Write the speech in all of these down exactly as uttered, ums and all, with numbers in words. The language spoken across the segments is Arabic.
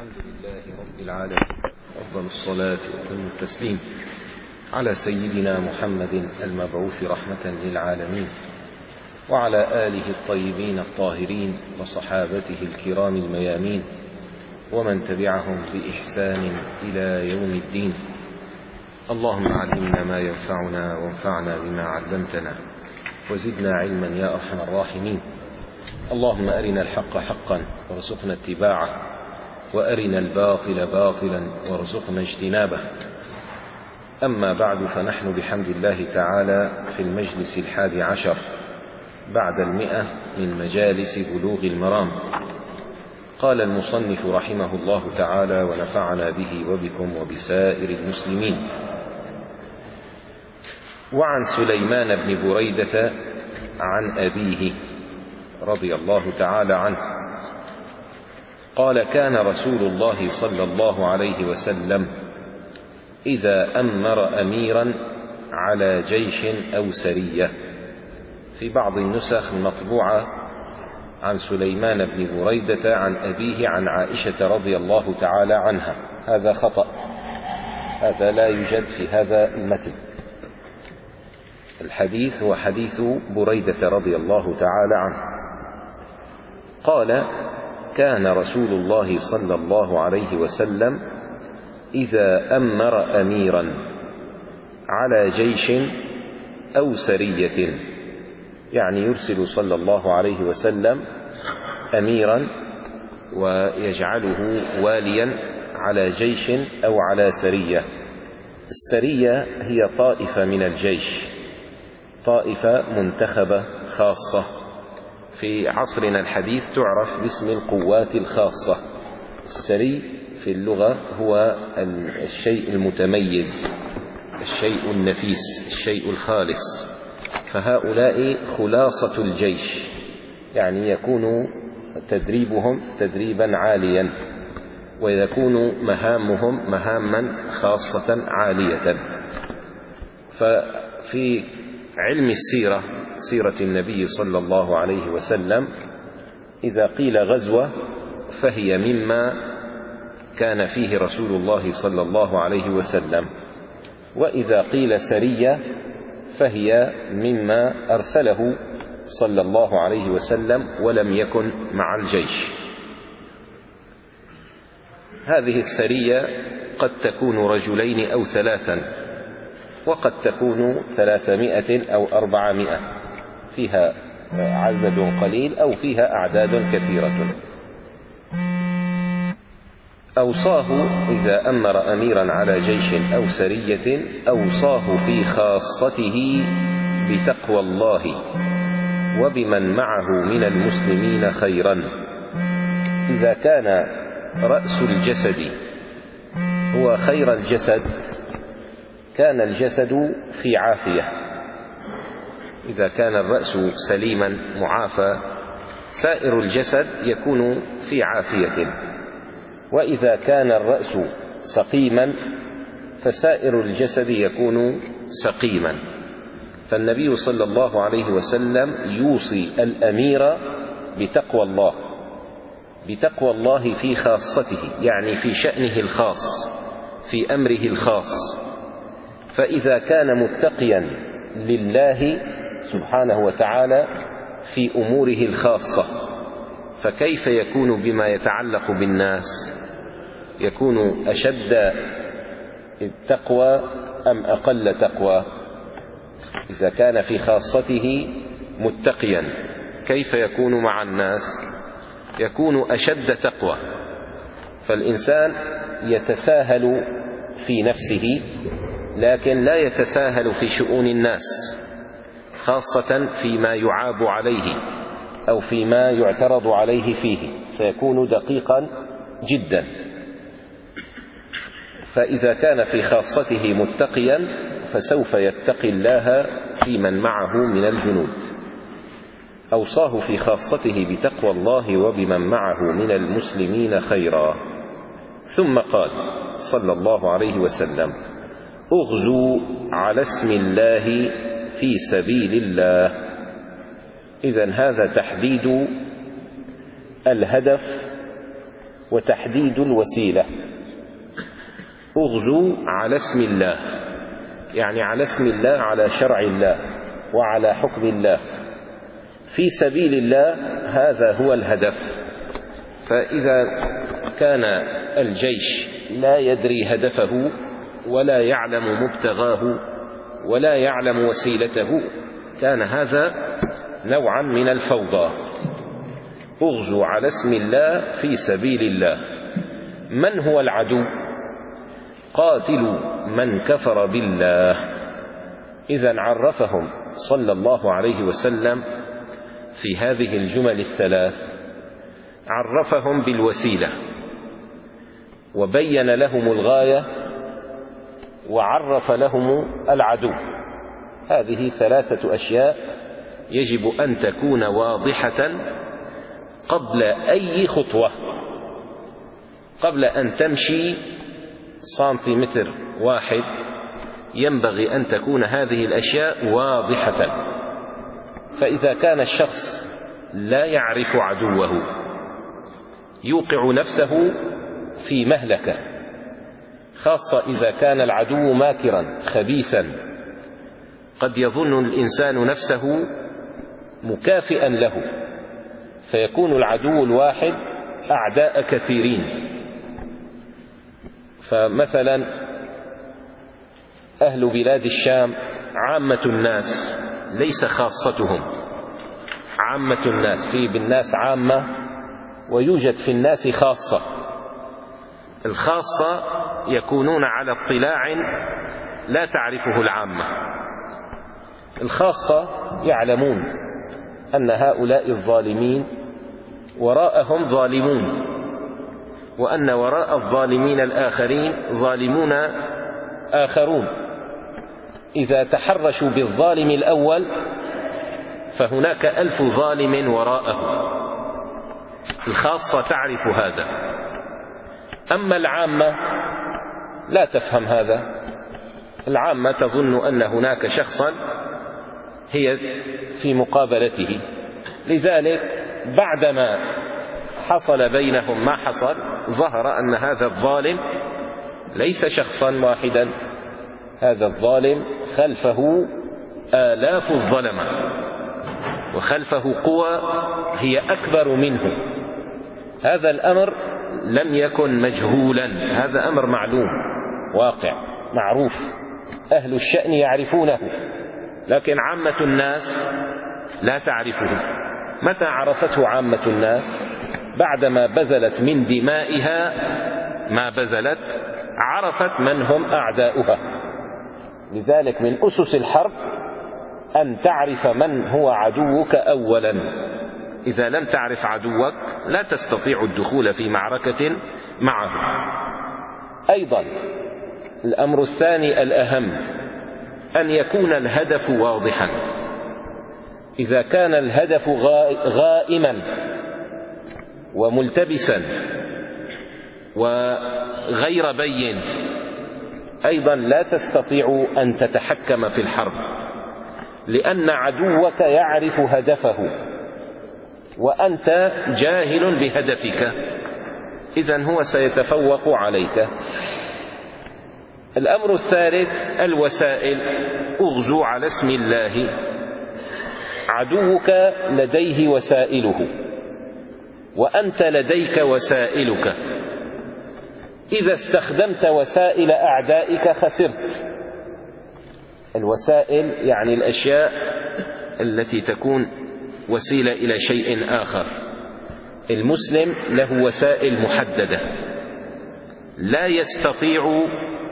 الحمد لله رب العالمين، أفضل الصلاة وأتم التسليم على سيدنا محمد المبعوث رحمة للعالمين، وعلى آله الطيبين الطاهرين وصحابته الكرام الميامين، ومن تبعهم بإحسان إلى يوم الدين. اللهم علمنا ما ينفعنا وانفعنا بما علمتنا وزدنا علما يا أرحم الراحمين. اللهم أرنا الحق حقا وارزقنا اتباعه، وأرنا الباطل باطلا وارزقنا اجتنابه. أما بعد، فنحن بحمد الله تعالى في المجلس الحادي عشر بعد المئة من مجالس بلوغ المرام. قال المصنف رحمه الله تعالى ونفعنا به وبكم وبسائر المسلمين: وعن سليمان بن بريدة عن أبيه رضي الله تعالى عنه قال: كان رسول الله صلى الله عليه وسلم إذا أمر أميرا على جيش أو سرية. في بعض النسخ المطبوعة عن سليمان بن بريدة عن أبيه عن عائشة رضي الله تعالى عنها، هذا خطأ، هذا لا يوجد في هذا المتن. الحديث هو حديث بريدة رضي الله تعالى عنه. قال: كان رسول الله صلى الله عليه وسلم إذا أمر أميرا على جيش أو سرية، يعني يرسل صلى الله عليه وسلم أميرا ويجعله واليا على جيش أو على سرية. السرية هي طائفة من الجيش، طائفة منتخبة خاصة، في عصرنا الحديث تعرف باسم القوات الخاصة. السري في اللغة هو الشيء المتميز، الشيء النفيس، الشيء الخالص. فهؤلاء خلاصة الجيش، يعني يكون تدريبهم تدريبا عاليا، ويكون مهامهم مهاما خاصة عالية. ففي علم السيرة، سيرة النبي صلى الله عليه وسلم، إذا قيل غزوة فهي مما كان فيه رسول الله صلى الله عليه وسلم، وإذا قيل سرية فهي مما أرسله صلى الله عليه وسلم ولم يكن مع الجيش. هذه السرية قد تكون رجلين أو ثلاثا، وقد تكون ثلاثمائة أو أربعمائة، فيها عدد قليل أو فيها أعداد كثيرة. أوصاه إذا أمر أميرا على جيش أو سرية، أوصاه في خاصته بتقوى الله وبمن معه من المسلمين خيرا. إذا كان رأس الجسد هو خير الجسد كان الجسد في عافية. إذا كان الرأس سليما معافى سائر الجسد يكون في عافية، وإذا كان الرأس سقيما فسائر الجسد يكون سقيما. فالنبي صلى الله عليه وسلم يوصي الأمير بتقوى الله، بتقوى الله في خاصته، يعني في شأنه الخاص، في أمره الخاص. فإذا كان متقيا لله سبحانه وتعالى في أموره الخاصة، فكيف يكون بما يتعلق بالناس؟ يكون أشد التقوى أم أقل تقوى؟ إذا كان في خاصته متقيا كيف يكون مع الناس؟ يكون أشد تقوى. فالإنسان يتساهل في نفسه لكن لا يتساهل في شؤون الناس، خاصة فيما يعاب عليه أو فيما يعترض عليه فيه، سيكون دقيقا جدا. فإذا كان في خاصته متقيا فسوف يتقي الله في من معه من الجنود. أوصاه في خاصته بتقوى الله وبمن معه من المسلمين خيرا. ثم قال صلى الله عليه وسلم: اغزوا على اسم الله في سبيل الله. إذن هذا تحديد الهدف وتحديد الوسيلة. اغزوا على اسم الله، يعني على اسم الله، على شرع الله وعلى حكم الله في سبيل الله، هذا هو الهدف. فإذا كان الجيش لا يدري هدفه ولا يعلم مبتغاه ولا يعلم وسيلته، كان هذا نوعا من الفوضى. اغزوا على اسم الله في سبيل الله. من هو العدو؟ قاتلوا من كفر بالله. إذن عرفهم صلى الله عليه وسلم في هذه الجمل الثلاث، عرفهم بالوسيلة وبين لهم الغاية وعرف لهم العدو. هذه ثلاثة أشياء يجب أن تكون واضحة قبل أي خطوة، قبل أن تمشي سنتيمتر واحد ينبغي أن تكون هذه الأشياء واضحة. فإذا كان الشخص لا يعرف عدوه يوقع نفسه في مهلكة، خاصة إذا كان العدو ماكرا خبيثا، قد يظن الإنسان نفسه مكافئا له، فيكون العدو الواحد أعداء كثيرين. فمثلا أهل بلاد الشام عامة الناس، ليس خاصتهم، عامة الناس، في بالناس عامة ويوجد في الناس خاصة. الخاصة يكونون على اطلاع لا تعرفه العامة. الخاصة يعلمون أن هؤلاء الظالمين وراءهم ظالمون، وأن وراء الظالمين الآخرين ظالمون آخرون. إذا تحرشوا بالظالم الأول فهناك ألف ظالم وراءه. الخاصة تعرف هذا، أما العامة لا تفهم هذا. العامة تظن أن هناك شخصا هي في مقابلته، لذلك بعدما حصل بينهم ما حصل ظهر أن هذا الظالم ليس شخصا واحدا، هذا الظالم خلفه آلاف الظلمة وخلفه قوى هي أكبر منه. هذا الأمر لم يكن مجهولا، هذا أمر معلوم واقع معروف، أهل الشأن يعرفونه، لكن عامة الناس لا تعرفه. متى عرفته عامة الناس؟ بعدما بذلت من دمائها ما بذلت، عرفت من هم أعداؤها. لذلك من أسس الحرب أن تعرف من هو عدوك أولا. إذا لم تعرف عدوك لا تستطيع الدخول في معركة معه. أيضا الأمر الثاني الأهم أن يكون الهدف واضحا. إذا كان الهدف غائما وملتبسا وغير بين، أيضا لا تستطيع أن تتحكم في الحرب، لأن عدوك يعرف هدفه وأنت جاهل بهدفك، إذن هو سيتفوق عليك. الأمر الثالث الوسائل. اغزوا على اسم الله. عدوك لديه وسائله وأنت لديك وسائلك. إذا استخدمت وسائل أعدائك خسرت. الوسائل يعني الأشياء التي تكون وسيلة إلى شيء آخر. المسلم له وسائل محددة لا يستطيع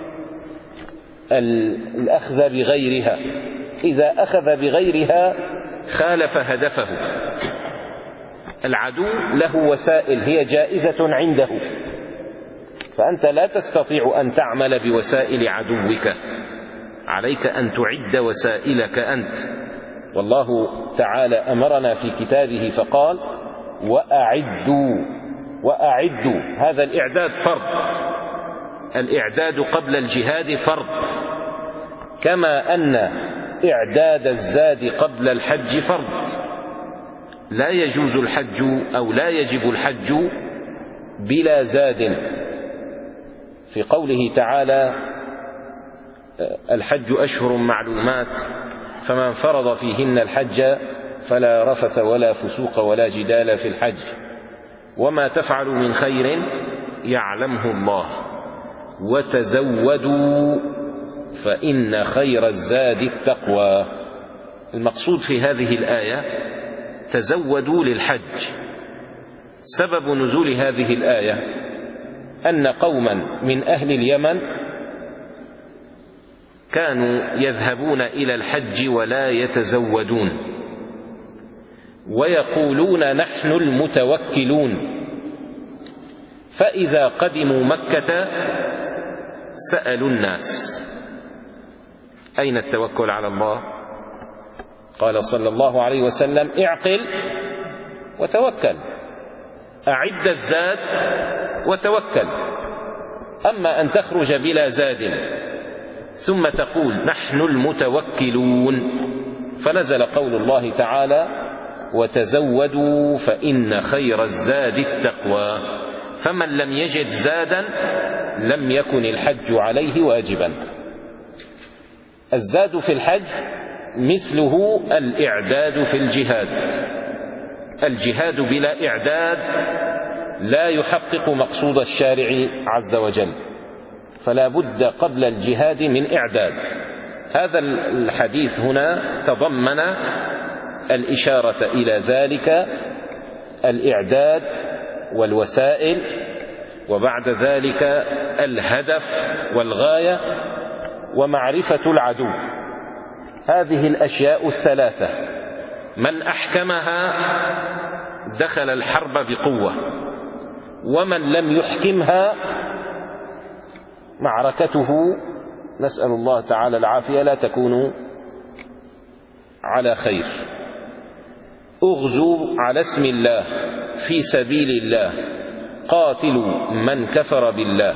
الأخذ بغيرها، إذا أخذ بغيرها خالف هدفه. العدو له وسائل هي جائزة عنده، فأنت لا تستطيع أن تعمل بوسائل عدوك، عليك أن تعد وسائلك أنت. والله تعالى أمرنا في كتابه فقال وأعدوا. وأعدوا هذا الإعداد فرض، الإعداد قبل الجهاد فرض، كما أن إعداد الزاد قبل الحج فرض. لا يجوز الحج أو لا يجب الحج بلا زاد، في قوله تعالى الحج أشهر معلومات فمن فرض فيهن الحج فلا رفث ولا فسوق ولا جدال في الحج، وما تفعلوا من خير يعلمه الله، وتزودوا فإن خير الزاد التقوى. المقصود في هذه الآية تزودوا للحج. سبب نزول هذه الآية أن قوما من أهل اليمن كانوا يذهبون إلى الحج ولا يتزودون، ويقولون نحن المتوكلون، فإذا قدموا مكة سألوا الناس أين التوكل على الله؟ قال صلى الله عليه وسلم اعقل وتوكل، أعد الزاد وتوكل. أما أن تخرج بلا زاد ثم تقول نحن المتوكلون، فنزل قول الله تعالى وتزودوا فإن خير الزاد التقوى، فمن لم يجد زادا لم يكن الحج عليه واجبا. الزاد في الحج مثله الإعداد في الجهاد. الجهاد بلا إعداد لا يحقق مقصود الشارع عز وجل، فلا بد قبل الجهاد من إعداد. هذا الحديث هنا تضمن الإشارة إلى ذلك، الإعداد والوسائل، وبعد ذلك الهدف والغاية، ومعرفة العدو. هذه الأشياء الثلاثة من أحكمها دخل الحرب بقوة، ومن لم يحكمها معركته نسأل الله تعالى العافية لا تكون على خير. اغزوا على اسم الله في سبيل الله، قاتلوا من كفر بالله.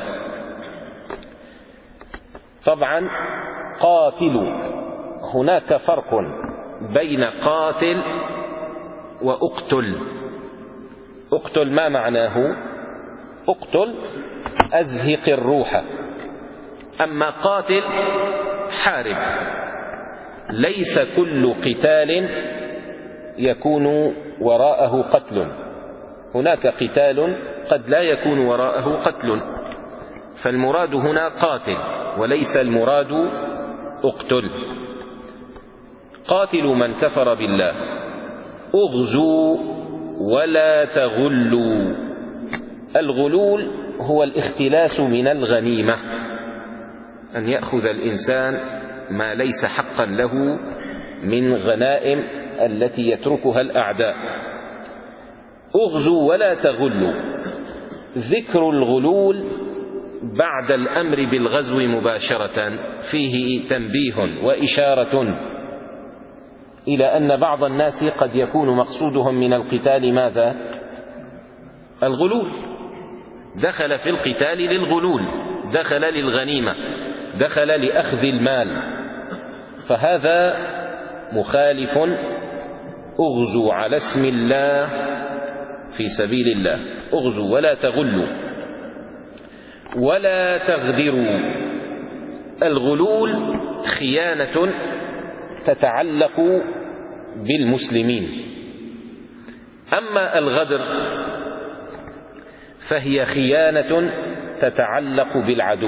طبعا قاتلوا هناك فرق بين قاتل وأقتل. أقتل ما معناه؟ أقتل أزهق الروح. أما قاتل حارب. ليس كل قتال يكون وراءه قتل، هناك قتال قد لا يكون وراءه قتل، فالمراد هنا قاتل وليس المراد اقتل. قاتلوا من كفر بالله، اغزوا ولا تغلوا. الغلول هو الاختلاس من الغنيمة، أن يأخذ الإنسان ما ليس حقا له من غنائم التي يتركها الأعداء. اغزوا ولا تغلوا. ذكر الغلول بعد الأمر بالغزو مباشرة فيه تنبيه وإشارة إلى أن بعض الناس قد يكون مقصودهم من القتال ماذا؟ الغلول. دخل في القتال للغلول، دخل للغنيمة، دخل لأخذ المال، فهذا مخالف. اغزوا على اسم الله في سبيل الله، اغزوا ولا تغلوا ولا تغدروا. الغلول خيانة تتعلق بالمسلمين، أما الغدر فهي خيانة تتعلق بالعدو.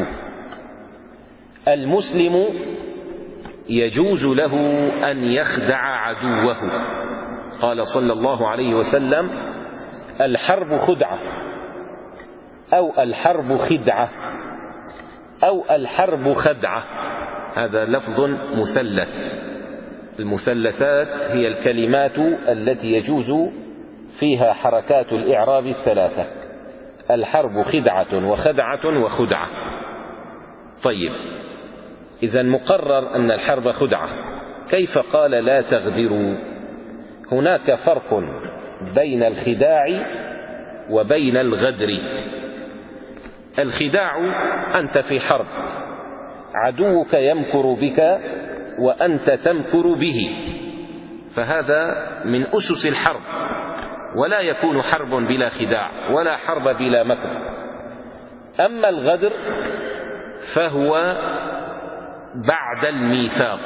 المسلم يجوز له أن يخدع عدوه، قال صلى الله عليه وسلم الحرب خدعة، أو الحرب خدعة، أو الحرب خدعة. هذا لفظ مثلث. المثلثات هي الكلمات التي يجوز فيها حركات الإعراب الثلاثة: الحرب خدعة وخدعة وخدعة. طيب، إذن مقرر أن الحرب خدعة، كيف قال لا تغدروا؟ هناك فرق بين الخداع وبين الغدر. الخداع أنت في حرب، عدوك يمكر بك وأنت تمكر به، فهذا من أسس الحرب. ولا يكون حرب بلا خداع ولا حرب بلا مكر. أما الغدر فهو بعد الميثاق.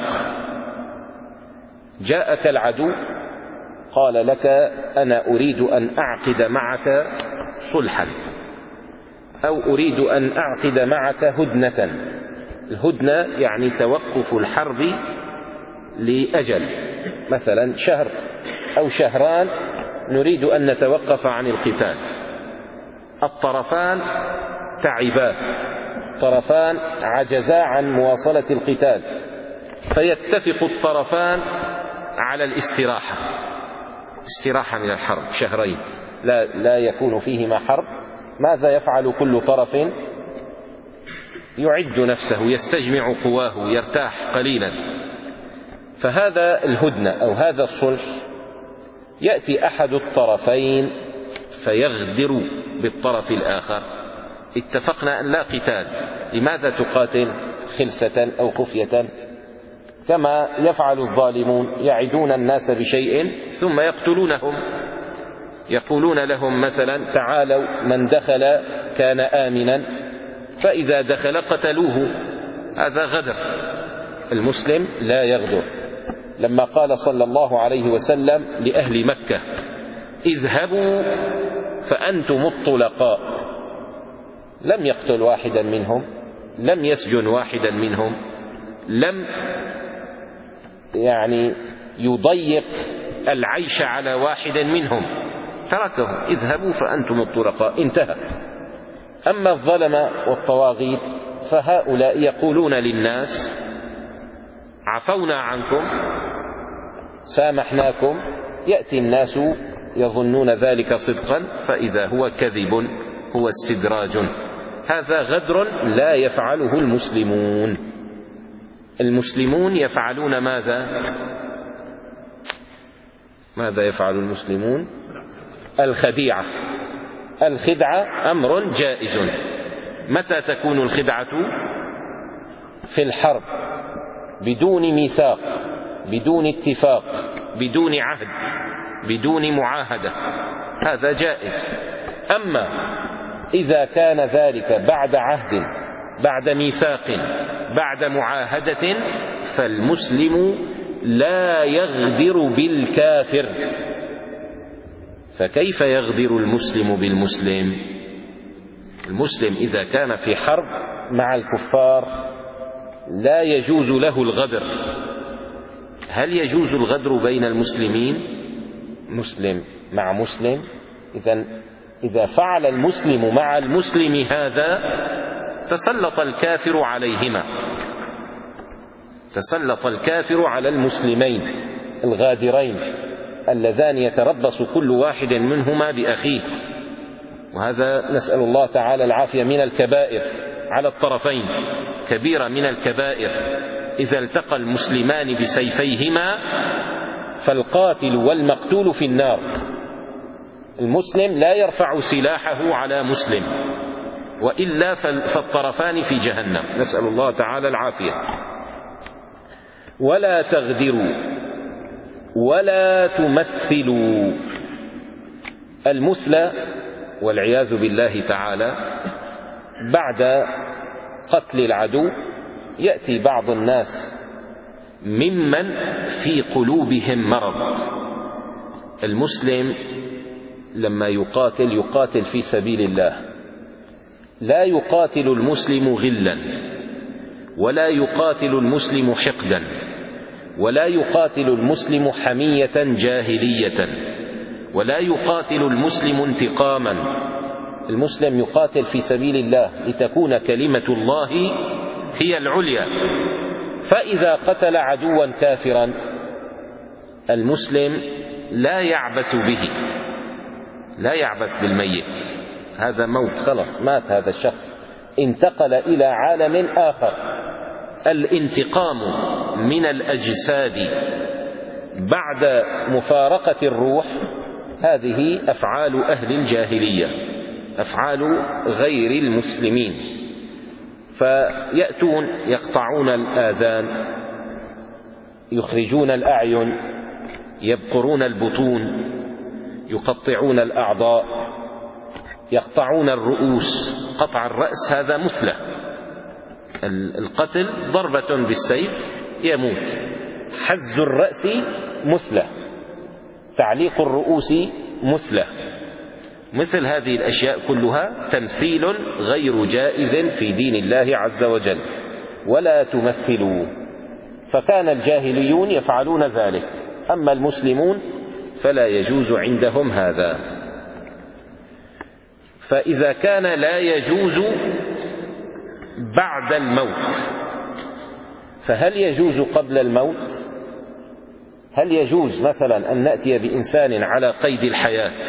جاءك العدو قال لك أنا أريد أن أعقد معك صلحا، أو أريد أن أعقد معك هدنة. الهدنة يعني توقف الحرب لأجل، مثلا شهر أو شهران نريد أن نتوقف عن القتال. الطرفان تعبا، طرفان عجزا عن مواصلة القتال، فيتفق الطرفان على الاستراحة، استراحة من الحرب شهرين لا, لا يكون فيهما حرب. ماذا يفعل كل طرف؟ يعد نفسه، يستجمع قواه، يرتاح قليلا. فهذا الهدنة أو هذا الصلح، يأتي أحد الطرفين فيغدر بالطرف الآخر. اتفقنا أن لا قتال، لماذا تقاتل خلسة أو خفية؟ كما يفعل الظالمون، يعدون الناس بشيء ثم يقتلونهم. يقولون لهم مثلا تعالوا من دخل كان آمنا، فإذا دخل قتلوه. هذا غدر. المسلم لا يغدر. لما قال صلى الله عليه وسلم لأهل مكة اذهبوا فأنتم الطلقاء، لم يقتل واحدا منهم، لم يسجن واحدا منهم، لم يعني يضيق العيش على واحد منهم، تركهم اذهبوا فأنتم الطلقاء، انتهى. أما الظلمة والطواغيت فهؤلاء يقولون للناس عفونا عنكم سامحناكم، يأتي الناس يظنون ذلك صدقا فإذا هو كذب، هو استدراج. هذا غدر لا يفعله المسلمون. المسلمون يفعلون ماذا؟ ماذا يفعل المسلمون؟ الخديعة. الخدعة أمر جائز. متى تكون الخدعة؟ في الحرب، بدون ميثاق، بدون اتفاق، بدون عهد، بدون معاهدة، هذا جائز. أما إذا كان ذلك بعد عهد، بعد ميثاق، بعد معاهدة، فالمسلم لا يغدر بالكافر. فكيف يغدر المسلم بالمسلم؟ المسلم إذا كان في حرب مع الكفار لا يجوز له الغدر. هل يجوز الغدر بين المسلمين؟ مسلم مع مسلم. إذن إذا فعل المسلم مع المسلم هذا تسلط الكافر عليهما، تسلط الكافر على المسلمين الغادرين اللذان يتربص كل واحد منهما بأخيه. وهذا نسأل الله تعالى العافية من الكبائر على الطرفين، كبيرة من الكبائر. إذا التقى المسلمان بسيفيهما فالقاتل والمقتول في النار. المسلم لا يرفع سلاحه على مسلم، وإلا فالطرفان في جهنم، نسأل الله تعالى العافية. ولا تغدروا ولا تمثلوا. المثلى والعياذ بالله تعالى بعد قتل العدو يأتي بعض الناس ممن في قلوبهم مرض. المسلم لما يقاتل يقاتل في سبيل الله، لا يقاتل المسلم غلا، ولا يقاتل المسلم حقدا، ولا يقاتل المسلم حمية جاهلية، ولا يقاتل المسلم انتقاما. المسلم يقاتل في سبيل الله لتكون كلمة الله هي العليا. فإذا قتل عدوا كافرا المسلم لا يعبث به، لا يعبث بالميت، هذا موت، خلص مات هذا الشخص، انتقل إلى عالم آخر. الانتقام من الأجساد بعد مفارقة الروح هذه أفعال أهل الجاهلية، أفعال غير المسلمين. فيأتون يقطعون الآذان، يخرجون الأعين، يبقرون البطون، يقطعون الأعضاء، يقطعون الرؤوس. قطع الرأس هذا مثلة، القتل ضربة بالسيف يموت، حز الرأس مثلة، تعليق الرؤوس مثلة. مثل هذه الأشياء كلها تمثيل غير جائز في دين الله عز وجل. ولا تمثلوا، فكان الجاهليون يفعلون ذلك، أما المسلمون فلا يجوز عندهم هذا. فإذا كان لا يجوز بعد الموت، فهل يجوز قبل الموت؟ هل يجوز مثلا أن نأتي بإنسان على قيد الحياة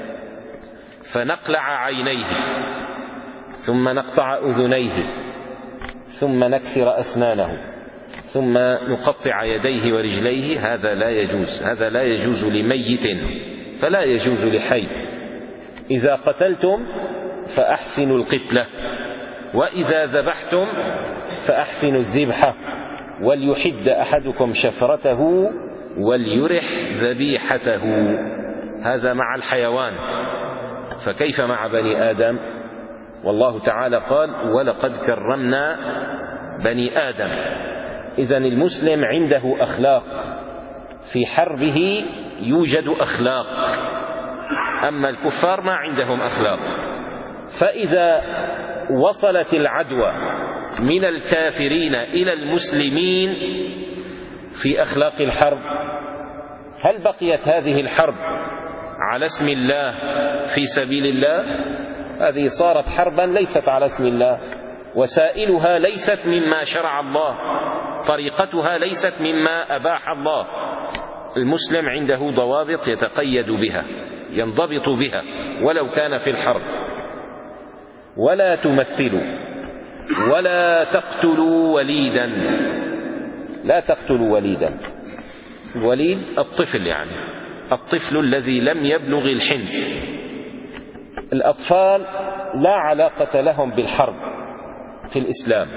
فنقلع عينيه ثم نقطع أذنيه ثم نكسر أسنانه ثم نقطع يديه ورجليه؟ هذا لا يجوز، هذا لا يجوز لميت فلا يجوز لحي. إذا قتلتم فأحسنوا القتلة، وإذا ذبحتم فأحسنوا الذبحة، وليحد أحدكم شفرته وليرح ذبيحته. هذا مع الحيوان، فكيف مع بني آدم؟ والله تعالى قال ولقد كرمنا بني آدم. إذن المسلم عنده أخلاق، في حربه يوجد أخلاق، أما الكفار ما عندهم أخلاق. فإذا وصلت العدوى من الكافرين إلى المسلمين في أخلاق الحرب، هل بقيت هذه الحرب على اسم الله في سبيل الله؟ هذه صارت حربا ليست على اسم الله، وسائلها ليست مما شرع الله، طريقتها ليست مما أباح الله. المسلم عنده ضوابط يتقيد بها، ينضبط بها ولو كان في الحرب. ولا تمثلوا ولا تقتلوا وليدا. لا تقتلوا وليدا، الوليد الطفل، يعني الطفل الذي لم يبلغ الحنث. الأطفال لا علاقة لهم بالحرب في الإسلام،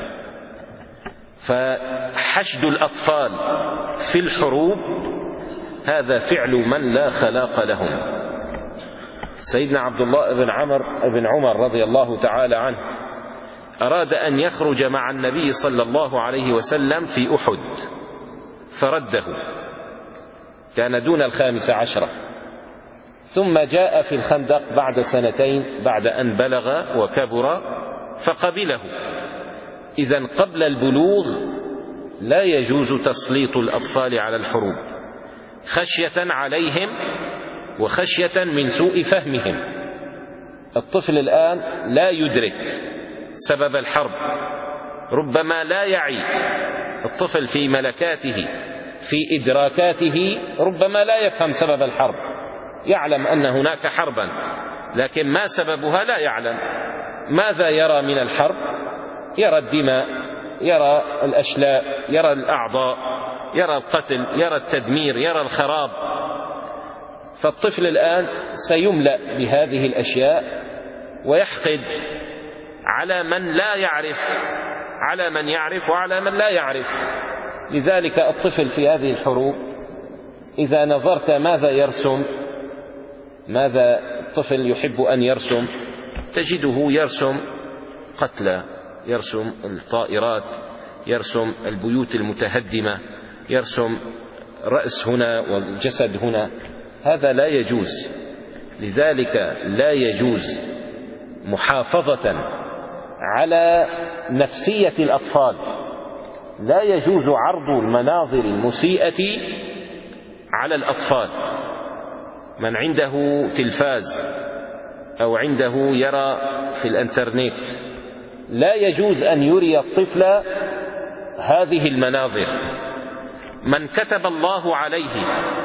فحشد الأطفال في الحروب هذا فعل من لا خلاق لهم. سيدنا عبد الله بن عمر بن عمر رضي الله تعالى عنه أراد أن يخرج مع النبي صلى الله عليه وسلم في أحد فرده، كان دون الخامس عشرة، ثم جاء في الخندق بعد سنتين بعد أن بلغ وكبر فقبله. إذن قبل البلوغ لا يجوز تسليط الأطفال على الحروب، خشية عليهم وخشية من سوء فهمهم. الطفل الآن لا يدرك سبب الحرب، ربما لا يعي الطفل في ملكاته في إدراكاته، ربما لا يفهم سبب الحرب، يعلم أن هناك حربا لكن ما سببها لا يعلم. ماذا يرى من الحرب؟ يرى الدماء، يرى الأشلاء، يرى الأعضاء، يرى القتل، يرى التدمير، يرى الخراب. فالطفل الآن سيملأ بهذه الأشياء ويحقد على من لا يعرف، على من يعرف وعلى من لا يعرف. لذلك الطفل في هذه الحروب إذا نظرت ماذا يرسم، ماذا الطفل يحب أن يرسم، تجده يرسم قتلى، يرسم الطائرات، يرسم البيوت المتهدمة، يرسم رأس هنا والجسد هنا. هذا لا يجوز. لذلك لا يجوز محافظة على نفسية الأطفال، لا يجوز عرض المناظر المسيئة على الأطفال. من عنده تلفاز أو عنده يرى في الانترنت لا يجوز أن يري الطفل هذه المناظر. من كتب الله عليه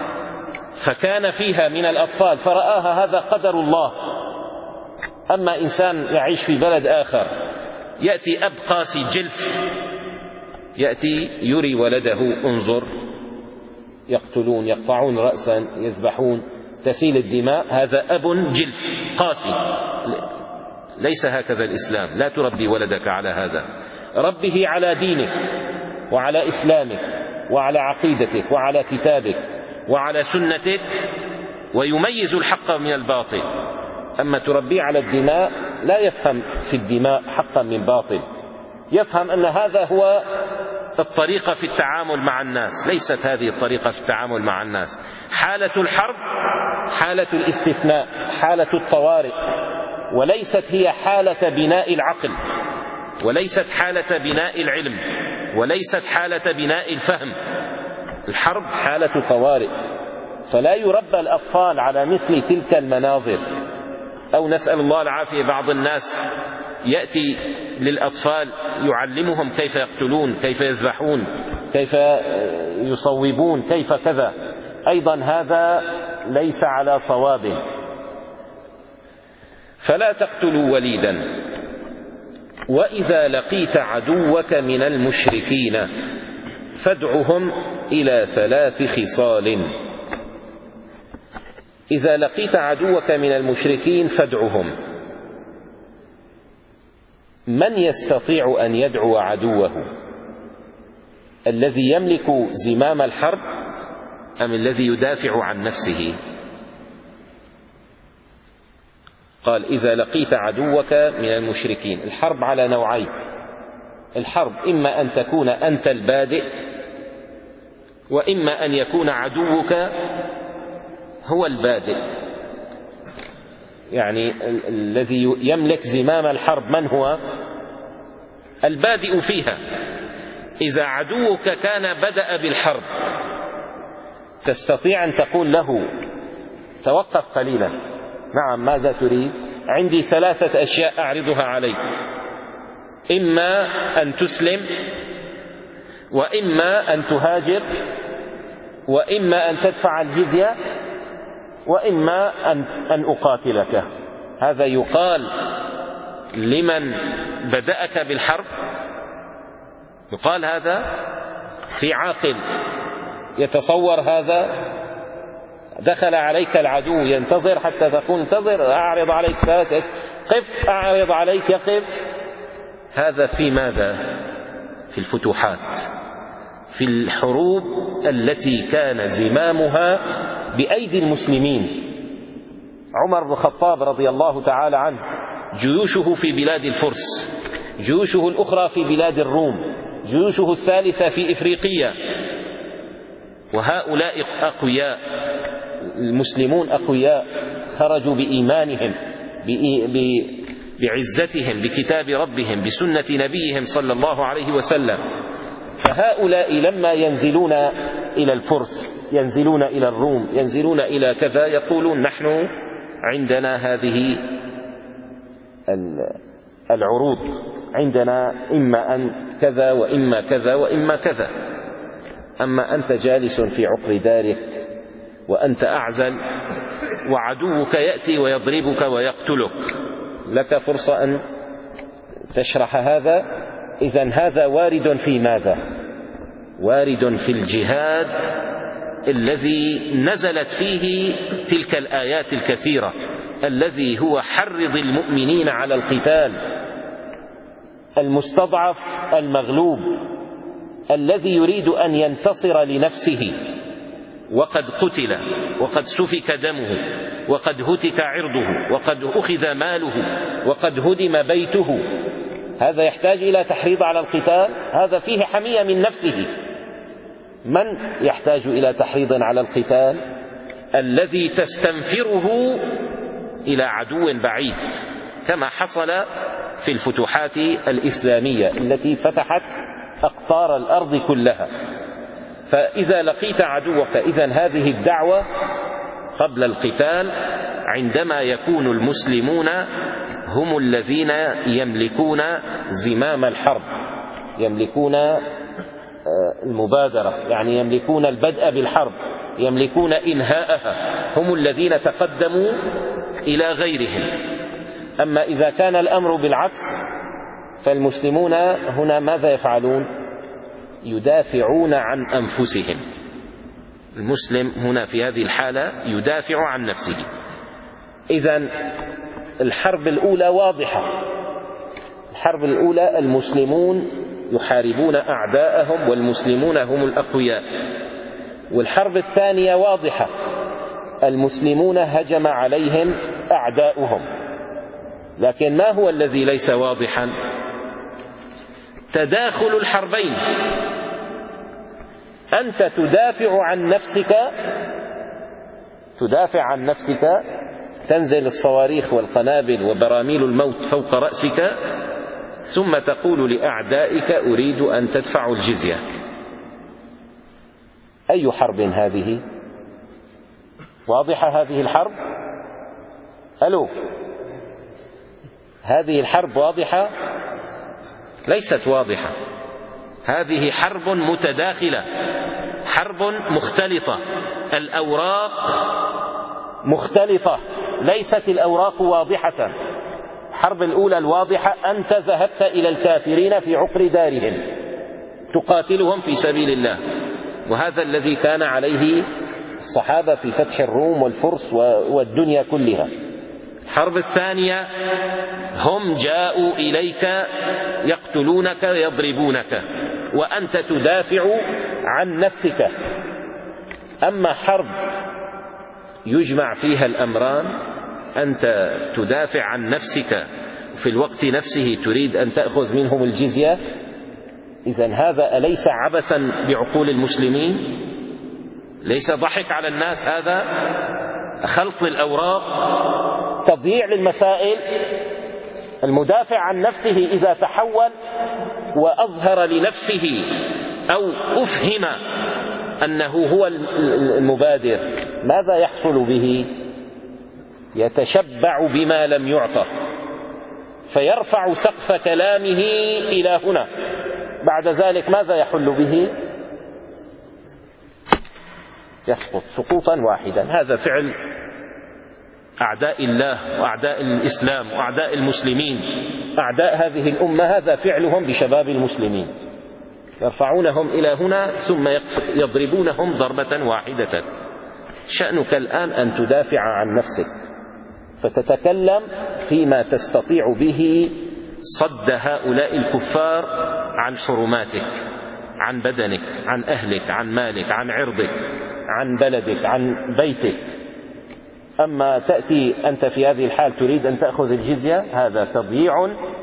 فكان فيها من الأطفال فرآها هذا قدر الله. أما إنسان يعيش في بلد آخر يأتي أب قاسي جلف يأتي يري ولده انظر، يقتلون، يقطعون رأسا، يذبحون، تسيل الدماء، هذا أب جلف قاسي. ليس هكذا الإسلام، لا تربي ولدك على هذا، ربه على دينك وعلى إسلامك وعلى عقيدتك وعلى كتابك وعلى سنتك، ويميز الحق من الباطل. أما تربيه على الدماء لا يفهم في الدماء حقا من باطل، يفهم أن هذا هو الطريقة في التعامل مع الناس. ليست هذه الطريقة في التعامل مع الناس. حالة الحرب حالة الاستثناء، حالة الطوارئ، وليست هي حالة بناء العقل، وليست حالة بناء العلم، وليست حالة بناء الفهم. الحرب حالة طوارئ، فلا يربى الأطفال على مثل تلك المناظر. أو نسأل الله العافية، بعض الناس يأتي للأطفال يعلمهم كيف يقتلون، كيف يذبحون، كيف يصوبون، كيف كذا. أيضا هذا ليس على صواب. فلا تقتلوا وليدا. وإذا لقيت عدوك من المشركين فادعهم إلى ثلاث خصال. إذا لقيت عدوك من المشركين فادعهم. من يستطيع أن يدعو عدوه؟ الذي يملك زمام الحرب أم الذي يدافع عن نفسه؟ قال إذا لقيت عدوك من المشركين. الحرب على نوعين. الحرب إما أن تكون أنت البادئ، وإما أن يكون عدوك هو البادئ. يعني الذي يملك زمام الحرب من هو؟ البادئ فيها. إذا عدوك كان بدأ بالحرب تستطيع أن تقول له توقف قليلا، نعم ماذا تريد؟ عندي ثلاثة أشياء أعرضها عليك، إما أن تسلم، وإما أن تهاجر، وإما أن تدفع الجزية، وإما أن, أن أقاتلك. هذا يقال لمن بدأك بالحرب؟ يقال هذا في عاقل يتصور هذا؟ دخل عليك العدو ينتظر حتى تقول انتظر أعرض عليك ثلاثة، قف أعرض عليك يقف. هذا في ماذا؟ في الفتوحات، في الحروب التي كان زمامها بأيدي المسلمين. عمر بن الخطاب رضي الله تعالى عنه جيوشه في بلاد الفرس، جيوشه الأخرى في بلاد الروم، جيوشه الثالثة في إفريقيا، وهؤلاء أقوياء، المسلمون أقوياء، خرجوا بإيمانهم بعزتهم بكتاب ربهم بسنة نبيهم صلى الله عليه وسلم. فهؤلاء لما ينزلون إلى الفرس، ينزلون إلى الروم، ينزلون إلى كذا، يقولون نحن عندنا هذه العروض، عندنا إما أن كذا وإما كذا وإما كذا. أما أنت جالس في عقر دارك وأنت أعزل، وعدوك يأتي ويضربك ويقتلك، لك فرصة أن تشرح هذا. إذن هذا وارد في ماذا؟ وارد في الجهاد الذي نزلت فيه تلك الآيات الكثيرة، الذي هو حرض المؤمنين على القتال، المستضعف المغلوب الذي يريد أن ينتصر لنفسه وقد قتل وقد سفك دمه وقد هتك عرضه وقد أخذ ماله وقد هدم بيته، هذا يحتاج إلى تحريض على القتال؟ هذا فيه حمية من نفسه. من يحتاج إلى تحريض على القتال؟ الذي تستنفره إلى عدو بعيد، كما حصل في الفتوحات الإسلامية التي فتحت أقطار الأرض كلها. فإذا لقيت عدوك، إذن هذه الدعوة قبل القتال عندما يكون المسلمون هم الذين يملكون زمام الحرب، يملكون المبادرة، يعني يملكون البدء بالحرب، يملكون إنهاءها، هم الذين تقدموا إلى غيرهم. أما إذا كان الأمر بالعكس فالمسلمون هنا ماذا يفعلون؟ يدافعون عن أنفسهم. المسلم هنا في هذه الحالة يدافع عن نفسه. إذن الحرب الأولى واضحة، الحرب الأولى المسلمون يحاربون أعداءهم والمسلمون هم الأقوياء. والحرب الثانية واضحة، المسلمون هجم عليهم أعداؤهم، لكن ما هو الذي ليس واضحا؟ تداخل الحربين. أنت تدافع عن نفسك تدافع عن نفسك تنزل الصواريخ والقنابل وبراميل الموت فوق رأسك، ثم تقول لأعدائك أريد أن تدفعوا الجزية. أي حرب هذه؟ واضحة هذه الحرب؟ ألو، هذه الحرب واضحة؟ ليست واضحة. هذه حرب متداخلة، حرب مختلطة، الأوراق مختلطة، ليست الأوراق واضحة. الحرب الأولى الواضحة أنت ذهبت إلى الكافرين في عقر دارهم تقاتلهم في سبيل الله، وهذا الذي كان عليه الصحابة في فتح الروم والفرس والدنيا كلها. الحرب الثانية هم جاءوا إليك يقتلونك يضربونك وأنت تدافع عن نفسك. أما حرب يجمع فيها الأمران، أنت تدافع عن نفسك وفي الوقت نفسه تريد أن تأخذ منهم الجزية، إذن هذا أليس عبثا بعقول المسلمين؟ ليس ضحك على الناس؟ هذا خلط الأوراق، تضييع للمسائل. المدافع عن نفسه إذا تحول وأظهر لنفسه أو أفهم أنه هو المبادر، ماذا يحصل به؟ يتشبع بما لم يعطى، فيرفع سقف كلامه إلى هنا. بعد ذلك ماذا يحل به؟ يسقط سقوطا واحدا. هذا فعل أعداء الله وأعداء الإسلام وأعداء المسلمين، أعداء هذه الأمة، هذا فعلهم بشباب المسلمين، يرفعونهم إلى هنا ثم يضربونهم ضربة واحدة. شأنك الآن أن تدافع عن نفسك، فتتكلم فيما تستطيع به صد هؤلاء الكفار عن حرماتك، عن بدنك، عن أهلك، عن مالك، عن عرضك، عن بلدك، عن بيتك. أما تأتي أنت في هذه الحال تريد أن تأخذ الجزية، هذا تضييع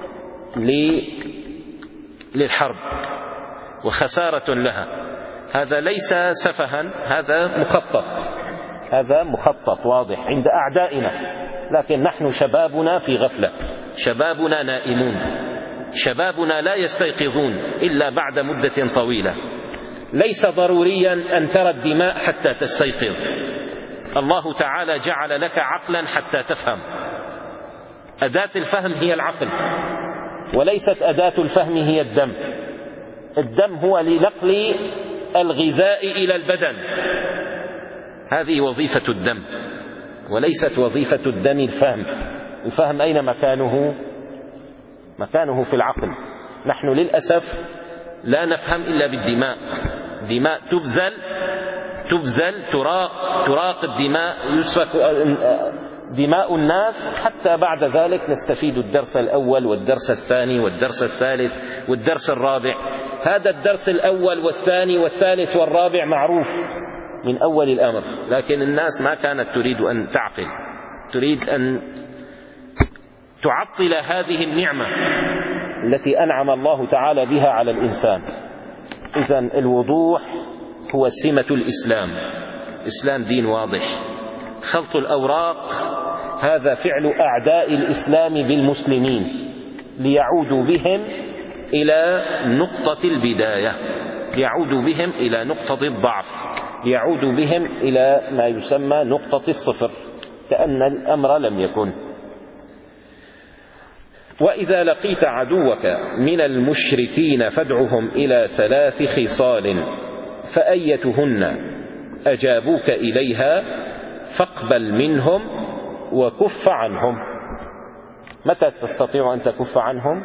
للحرب وخسارة لها. هذا ليس سفها، هذا مخطط، هذا مخطط واضح عند أعدائنا. لكن نحن شبابنا في غفلة، شبابنا نائمون، شبابنا لا يستيقظون إلا بعد مدة طويلة. ليس ضروريا أن ترى الدماء حتى تستيقظ. الله تعالى جعل لك عقلا حتى تفهم. أداة الفهم هي العقل، وليست أداة الفهم هي الدم. الدم هو لنقل الغذاء إلى البدن، هذه وظيفة الدم، وليست وظيفة الدم الفهم. الفهم أين مكانه؟ مكانه في العقل. نحن للأسف لا نفهم إلا بالدماء. دماء تبذل تبذل تراق تراق الدماء، يسفك دماء الناس، حتى بعد ذلك نستفيد الدرس الأول والدرس الثاني والدرس الثالث والدرس الرابع. هذا الدرس الأول والثاني والثالث والرابع معروف من أول الأمر، لكن الناس ما كانت تريد أن تعقل، تريد أن تعطل هذه النعمة التي أنعم الله تعالى بها على الإنسان. إذن الوضوح هو سمة الإسلام. الإسلام دين واضح. خلط الأوراق هذا فعل أعداء الإسلام بالمسلمين ليعودوا بهم إلى نقطة البداية، ليعودوا بهم إلى نقطة الضعف، ليعودوا بهم إلى ما يسمى نقطة الصفر، كأن الأمر لم يكن. وإذا لقيت عدوك من المشركين فادعهم إلى ثلاث خصال فأيتهن أجابوك إليها فاقبل منهم وكف عنهم. متى تستطيع أن تكف عنهم؟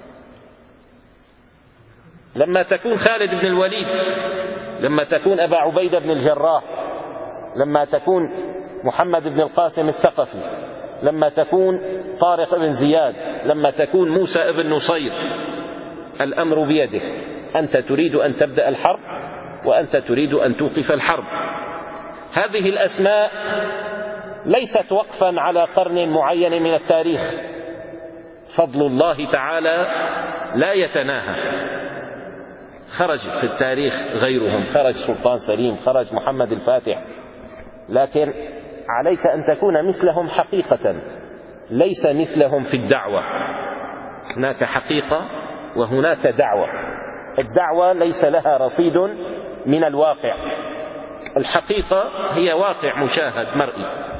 لما تكون خالد بن الوليد، لما تكون أبا عبيدة بن الجراح، لما تكون محمد بن القاسم الثقفي، لما تكون طارق بن زياد، لما تكون موسى بن نصير. الأمر بيدك، أنت تريد أن تبدأ الحرب وأنت تريد أن توقف الحرب. هذه الأسماء ليست وقفا على قرن معين من التاريخ، فضل الله تعالى لا يتناهى. خرج في التاريخ غيرهم، خرج سلطان سليم، خرج محمد الفاتح، لكن عليك أن تكون مثلهم حقيقة، ليس مثلهم في الدعوة. هناك حقيقة وهناك دعوة. الدعوة ليس لها رصيد من الواقع، الحقيقة هي واقع مشاهد مرئي.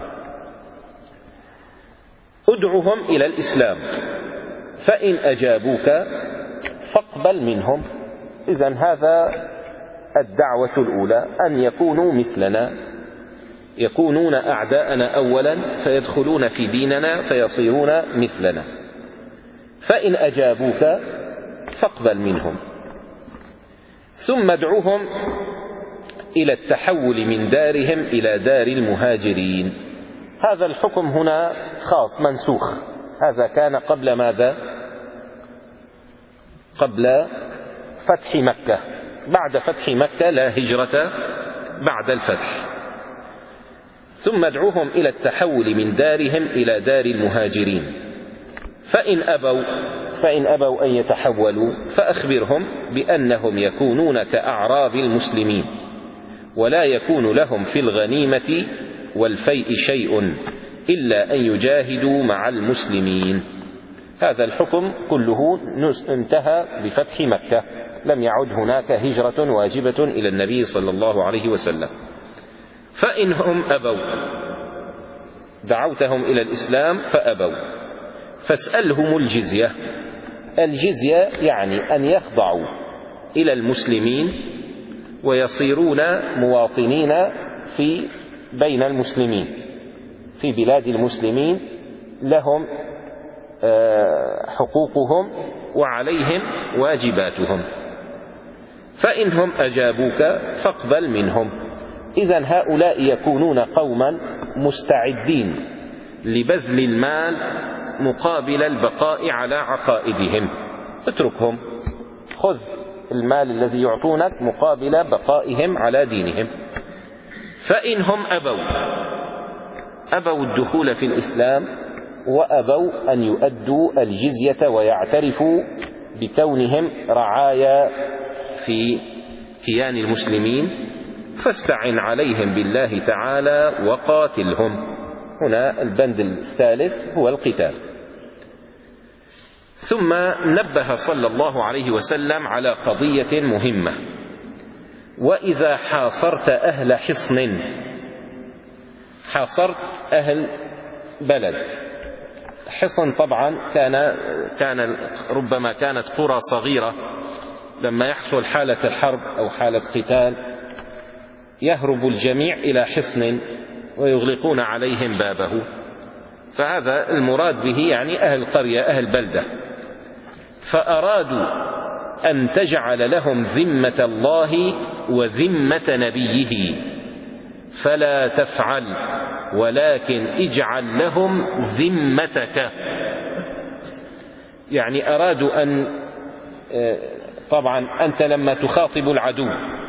ادعهم إلى الإسلام فإن أجابوك فاقبل منهم. إذن هذا الدعوة الأولى، أن يكونوا مثلنا، يكونون أعداءنا أولا فيدخلون في ديننا فيصيرون مثلنا. فإن أجابوك فاقبل منهم. ثم ادعوهم إلى التحول من دارهم إلى دار المهاجرين. هذا الحكم هنا خاص منسوخ، هذا كان قبل ماذا؟ قبل فتح مكة. بعد فتح مكة لا هجرة بعد الفتح. ثم ادعوهم إلى التحول من دارهم إلى دار المهاجرين. فإن أبوا فإن أبوا أن يتحولوا فأخبرهم بأنهم يكونون كأعراب المسلمين، ولا يكون لهم في الغنيمة والفيء شيء إلا أن يجاهدوا مع المسلمين. هذا الحكم كله انتهى بفتح مكة، لم يعد هناك هجرة واجبة إلى النبي صلى الله عليه وسلم. فإنهم أبوا، دعوتهم إلى الإسلام فأبوا، فاسألهم الجزية. الجزية يعني أن يخضعوا إلى المسلمين ويصيرون مواطنين في بين المسلمين في بلاد المسلمين، لهم حقوقهم وعليهم واجباتهم. فإنهم أجابوك فاقبل منهم. إذن هؤلاء يكونون قوما مستعدين لبذل المال مقابل البقاء على عقائدهم. اتركهم، خذ المال الذي يعطونك مقابل بقائهم على دينهم. فإنهم أبوا أبوا الدخول في الإسلام وأبوا أن يؤدوا الجزية ويعترفوا بكونهم رعايا في كيان المسلمين، فاستعن عليهم بالله تعالى وقاتلهم. هنا البند الثالث هو القتال. ثم نبه صلى الله عليه وسلم على قضية مهمة: وإذا حاصرت أهل حصن، حاصرت أهل بلد. حصن طبعا كان كان ربما كانت قرى صغيرة، لما يحصل حالة الحرب أو حالة قتال يهرب الجميع إلى حصن ويغلقون عليهم بابه، فهذا المراد به يعني أهل قرية أهل بلدة. فأرادوا أن تجعل لهم ذمة الله وذمة نبيه، فلا تفعل ولكن اجعل لهم ذمتك. يعني أرادوا أن، طبعا أنت لما تخاطب العدو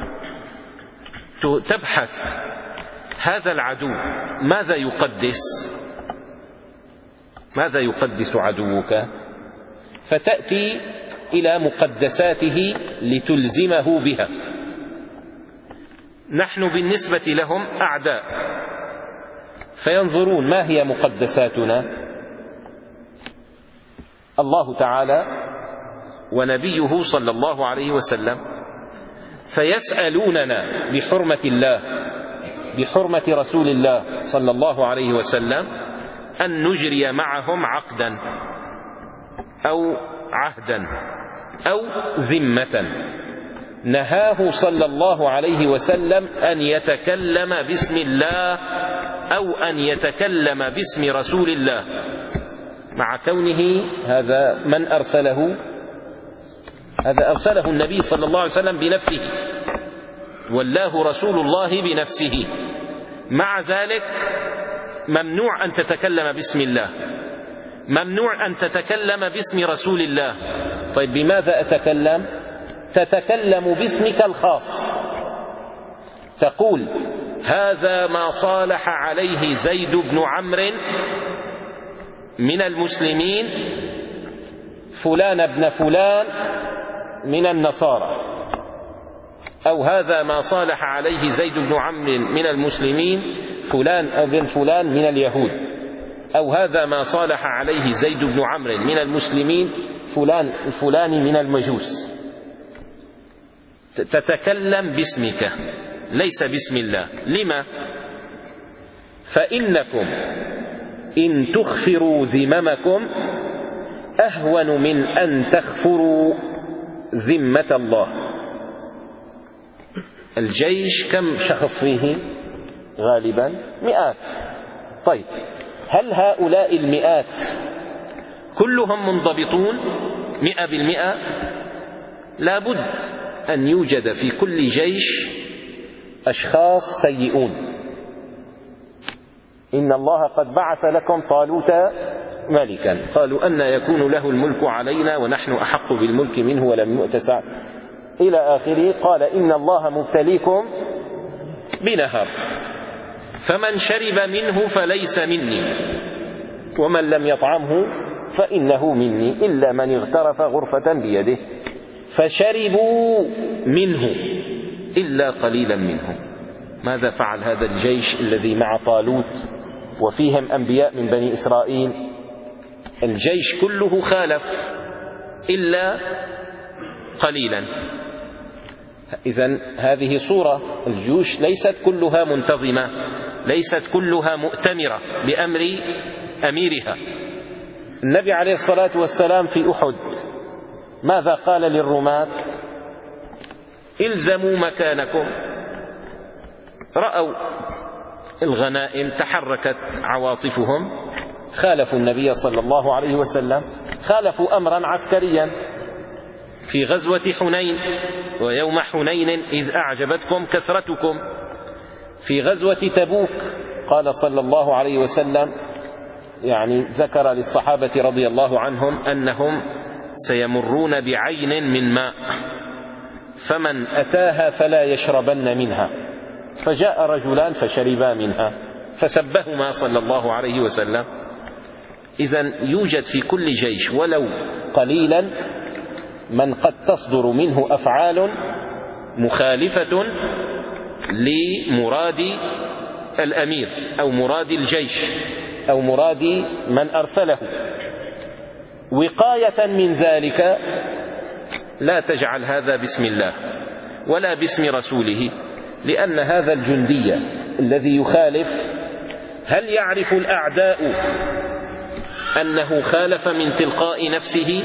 تبحث هذا العدو ماذا يقدس، ماذا يقدس عدوك، فتأتي إلى مقدساته لتلزمه بها. نحن بالنسبة لهم أعداء، فينظرون ما هي مقدساتنا، الله تعالى ونبيه صلى الله عليه وسلم، فيسألوننا بحرمة الله بحرمة رسول الله صلى الله عليه وسلم أن نجري معهم عقدا أو عهدا أو ذمة. نهاه صلى الله عليه وسلم أن يتكلم باسم الله أو أن يتكلم باسم رسول الله، مع كونه هذا من أرسله، هذا أرسله النبي صلى الله عليه وسلم بنفسه، والله رسول الله بنفسه. مع ذلك ممنوع أن تتكلم باسم الله، ممنوع أن تتكلم باسم رسول الله. طيب بماذا أتكلم؟ تتكلم باسمك الخاص، تقول هذا ما صالح عليه زيد بن عمرو من المسلمين فلان ابن فلان من النصارى، أو هذا ما صالح عليه زيد بن عمرو من المسلمين فلان ابن فلان من اليهود، أو هذا ما صالح عليه زيد بن عمرو من المسلمين فلان الفلاني من المجوس. تتكلم باسمك ليس باسم الله. لما؟ فإنكم إن تخفروا ذممكم أهون من أن تخفروا ذمة الله. الجيش كم شخص فيه؟ غالبا مئات. طيب هل هؤلاء المئات كلهم منضبطون مئة بالمئة؟ لابد أن يوجد في كل جيش أشخاص سيئون. إن الله قد بعث لكم طالوت ملكا قالوا أن يكون له الملك علينا ونحن أحق بالملك منه ولم يؤت سعة إلى آخره. قال إن الله مبتليكم بنهر فمن شرب منه فليس مني ومن لم يطعمه فإنه مني إلا من اغترف غرفة بيده. فشربوا منه إلا قليلا منهم. ماذا فعل هذا الجيش الذي مع طالوت وفيهم أنبياء من بني إسرائيل؟ الجيش كله خالف إلا قليلا. إذن هذه صورة. الجيوش ليست كلها منتظمة، ليست كلها مؤتمرة بأمر أميرها. النبي عليه الصلاة والسلام في أحد ماذا قال للرماة؟ الزموا مكانكم. رأوا الغنائم تحركت عواطفهم، خالفوا النبي صلى الله عليه وسلم، خالفوا أمرا عسكريا. في غزوة حنين ويوم حنين إذ أعجبتكم كثرتكم. في غزوة تبوك قال صلى الله عليه وسلم، يعني ذكر للصحابة رضي الله عنهم أنهم سيمرون بعين من ماء فمن أتاها فلا يشربن منها. فجاء رجلان فشربا منها فسبهما صلى الله عليه وسلم. إذن يوجد في كل جيش ولو قليلا من قد تصدر منه أفعال مخالفة لمراد الأمير أو مراد الجيش أو مراد من أرسله. وقاية من ذلك لا تجعل هذا باسم الله ولا باسم رسوله، لأن هذا الجندي الذي يخالف هل يعرف الأعداء أنه خالف من تلقاء نفسه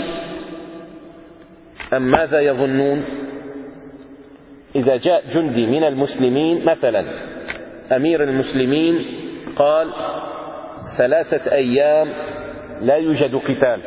أم ماذا يظنون؟ إذا جاء جندي من المسلمين مثلا، أمير المسلمين قال ثلاثة أيام لا يوجد قتال،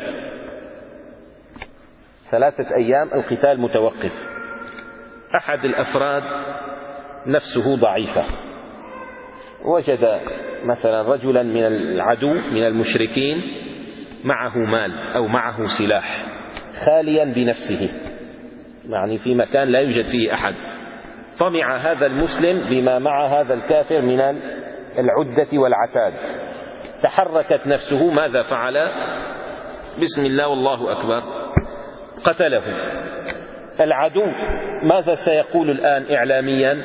ثلاثة أيام القتال متوقف. أحد الأفراد نفسه ضعيفة وجد مثلا رجلا من العدو من المشركين معه مال أو معه سلاح خاليا بنفسه، يعني في مكان لا يوجد فيه أحد. طمع هذا المسلم بما مع هذا الكافر من العدة والعتاد، تحركت نفسه، ماذا فعل؟ بسم الله والله أكبر، قتله. العدو ماذا سيقول الآن إعلاميا؟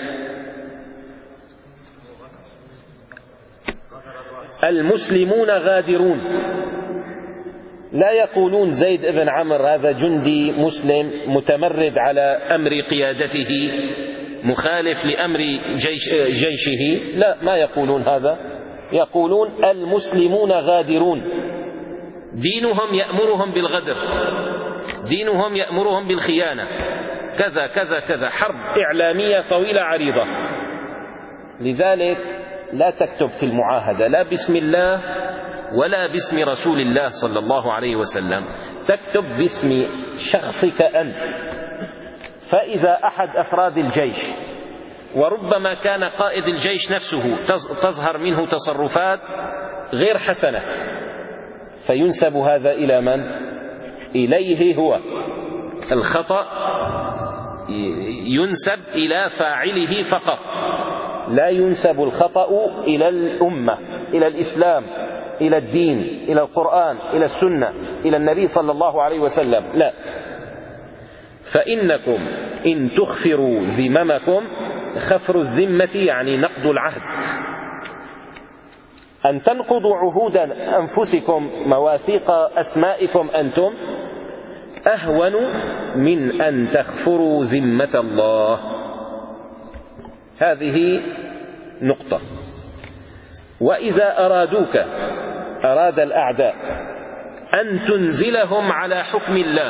المسلمون غادرون. لا يقولون زيد بن عمرو هذا جندي مسلم متمرد على أمر قيادته مخالف لأمر جيش جيشه، لا، ما يقولون هذا. يقولون المسلمون غادرون. دينهم يأمرهم بالغدر، دينهم يأمرهم بالخيانة، كذا كذا كذا. حرب إعلامية طويلة عريضة. لذلك لا تكتب في المعاهدة لا باسم الله ولا باسم رسول الله صلى الله عليه وسلم، تكتب باسم شخصك أنت. فإذا أحد أفراد الجيش، وربما كان قائد الجيش نفسه تظهر منه تصرفات غير حسنة، فينسب هذا إلى من؟ إليه هو. الخطأ ينسب إلى فاعله فقط، لا ينسب الخطأ إلى الأمة، إلى الإسلام، إلى الدين، إلى القرآن، إلى السنة، إلى النبي صلى الله عليه وسلم، لا. فإنكم إن تخفروا ذممكم، خفر الذمة يعني نقض العهد، أن تنقضوا عهود أنفسكم، مواثيق أسمائكم أنتم، أهون من أن تخفروا ذمة الله. هذه نقطة. وإذا أرادوك، أراد الأعداء أن تنزلهم على حكم الله.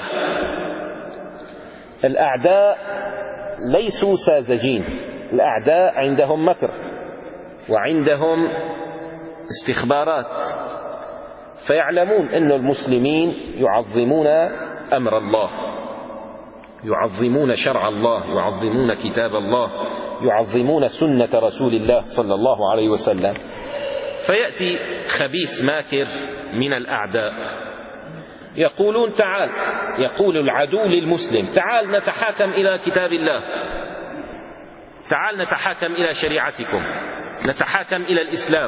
الأعداء ليسوا ساذجين، الأعداء عندهم مكر وعندهم استخبارات، فيعلمون أن المسلمين يعظمون أمر الله، يعظمون شرع الله، يعظمون كتاب الله، يعظمون سنة رسول الله صلى الله عليه وسلم. فيأتي خبيث ماكر من الأعداء يقولون تعال، يقول العدو للمسلم تعال نتحاكم إلى كتاب الله، تعال نتحاكم إلى شريعتكم، نتحاكم إلى الإسلام.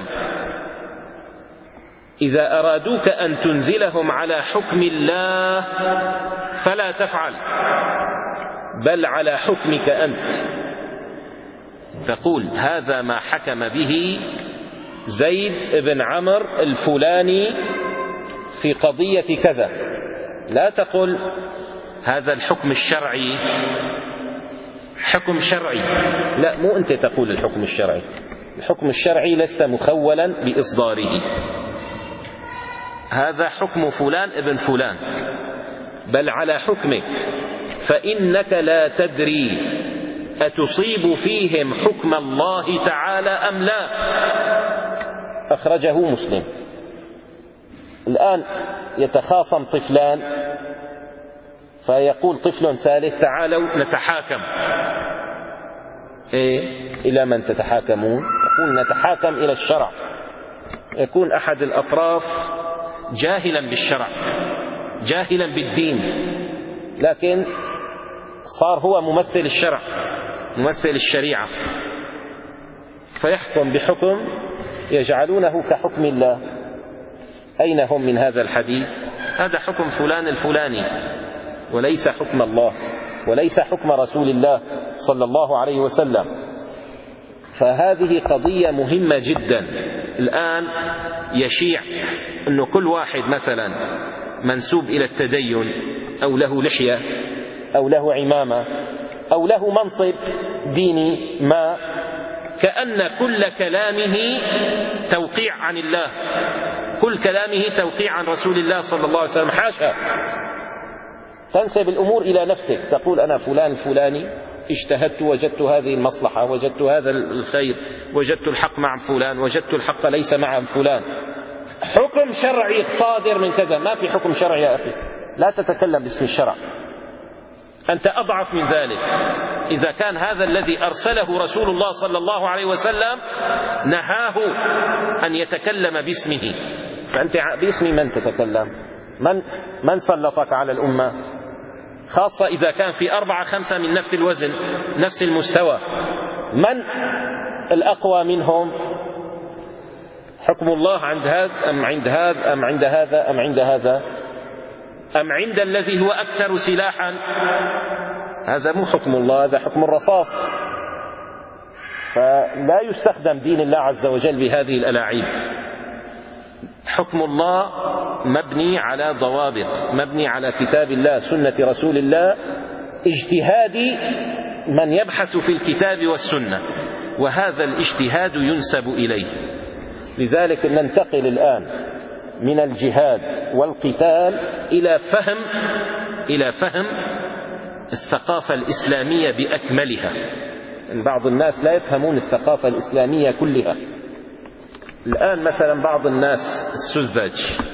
إذا أرادوك أن تنزلهم على حكم الله فلا تفعل، بل على حكمك أنت. تقول هذا ما حكم به زيد بن عمرو الفلاني في قضية كذا، لا تقل هذا الحكم الشرعي حكم شرعي، لا، مو أنت تقول الحكم الشرعي، الحكم الشرعي لست مخولا بإصداره، هذا حكم فلان ابن فلان، بل على حكمك، فإنك لا تدري أتصيب فيهم حكم الله تعالى أم لا. أخرجه مسلم. الآن يتخاصم طفلان، فيقول طفل ثالث تعالوا نتحاكم. إيه؟ إلى من تتحاكمون؟ يقول نتحاكم إلى الشرع. يكون أحد الأطراف جاهلا بالشرع، جاهلا بالدين، لكن صار هو ممثل الشرع، ممثل الشريعة، فيحكم بحكم يجعلونه كحكم الله. أين هم من هذا الحديث؟ هذا حكم فلان الفلاني وليس حكم الله، وليس حكم رسول الله صلى الله عليه وسلم. فهذه قضية مهمة جدا. الآن يشيع أنه كل واحد مثلا منسوب إلى التدين أو له لحية أو له عمامة أو له منصب ديني ما، كأن كل كلامه توقيع عن الله، كل كلامه توقيع عن رسول الله صلى الله عليه وسلم. حاشا، تنسب الأمور إلى نفسك، تقول أنا فلان الفلاني اجتهدت، وجدت هذه المصلحة، وجدت هذا الخير، وجدت الحق مع فلان، وجدت الحق ليس مع فلان. حكم شرعي صادر من كذا، ما في حكم شرعي يا أخي، لا تتكلم باسم الشرع، أنت أضعف من ذلك. إذا كان هذا الذي أرسله رسول الله صلى الله عليه وسلم نهاه أن يتكلم باسمه، فأنت باسم من تتكلم؟ من من سلطك على الأمة؟ خاصة إذا كان في أربعة خمسة من نفس الوزن، نفس المستوى، من الأقوى منهم؟ حكم الله عند هذا أم عند هذا أم عند هذا أم عند هذا أم عند الذي هو أكثر سلاحا؟ هذا مو حكم الله، هذا حكم الرصاص. فلا يستخدم دين الله عز وجل بهذه الألاعيب. حكم الله مبني على ضوابط، مبني على كتاب الله، سنة رسول الله، اجتهاد من يبحث في الكتاب والسنة، وهذا الاجتهاد ينسب إليه. لذلك ننتقل الآن من الجهاد والقتال إلى فهم إلى فهم الثقافة الإسلامية بأكملها. بعض الناس لا يفهمون الثقافة الإسلامية كلها. الآن مثلا بعض الناس السذج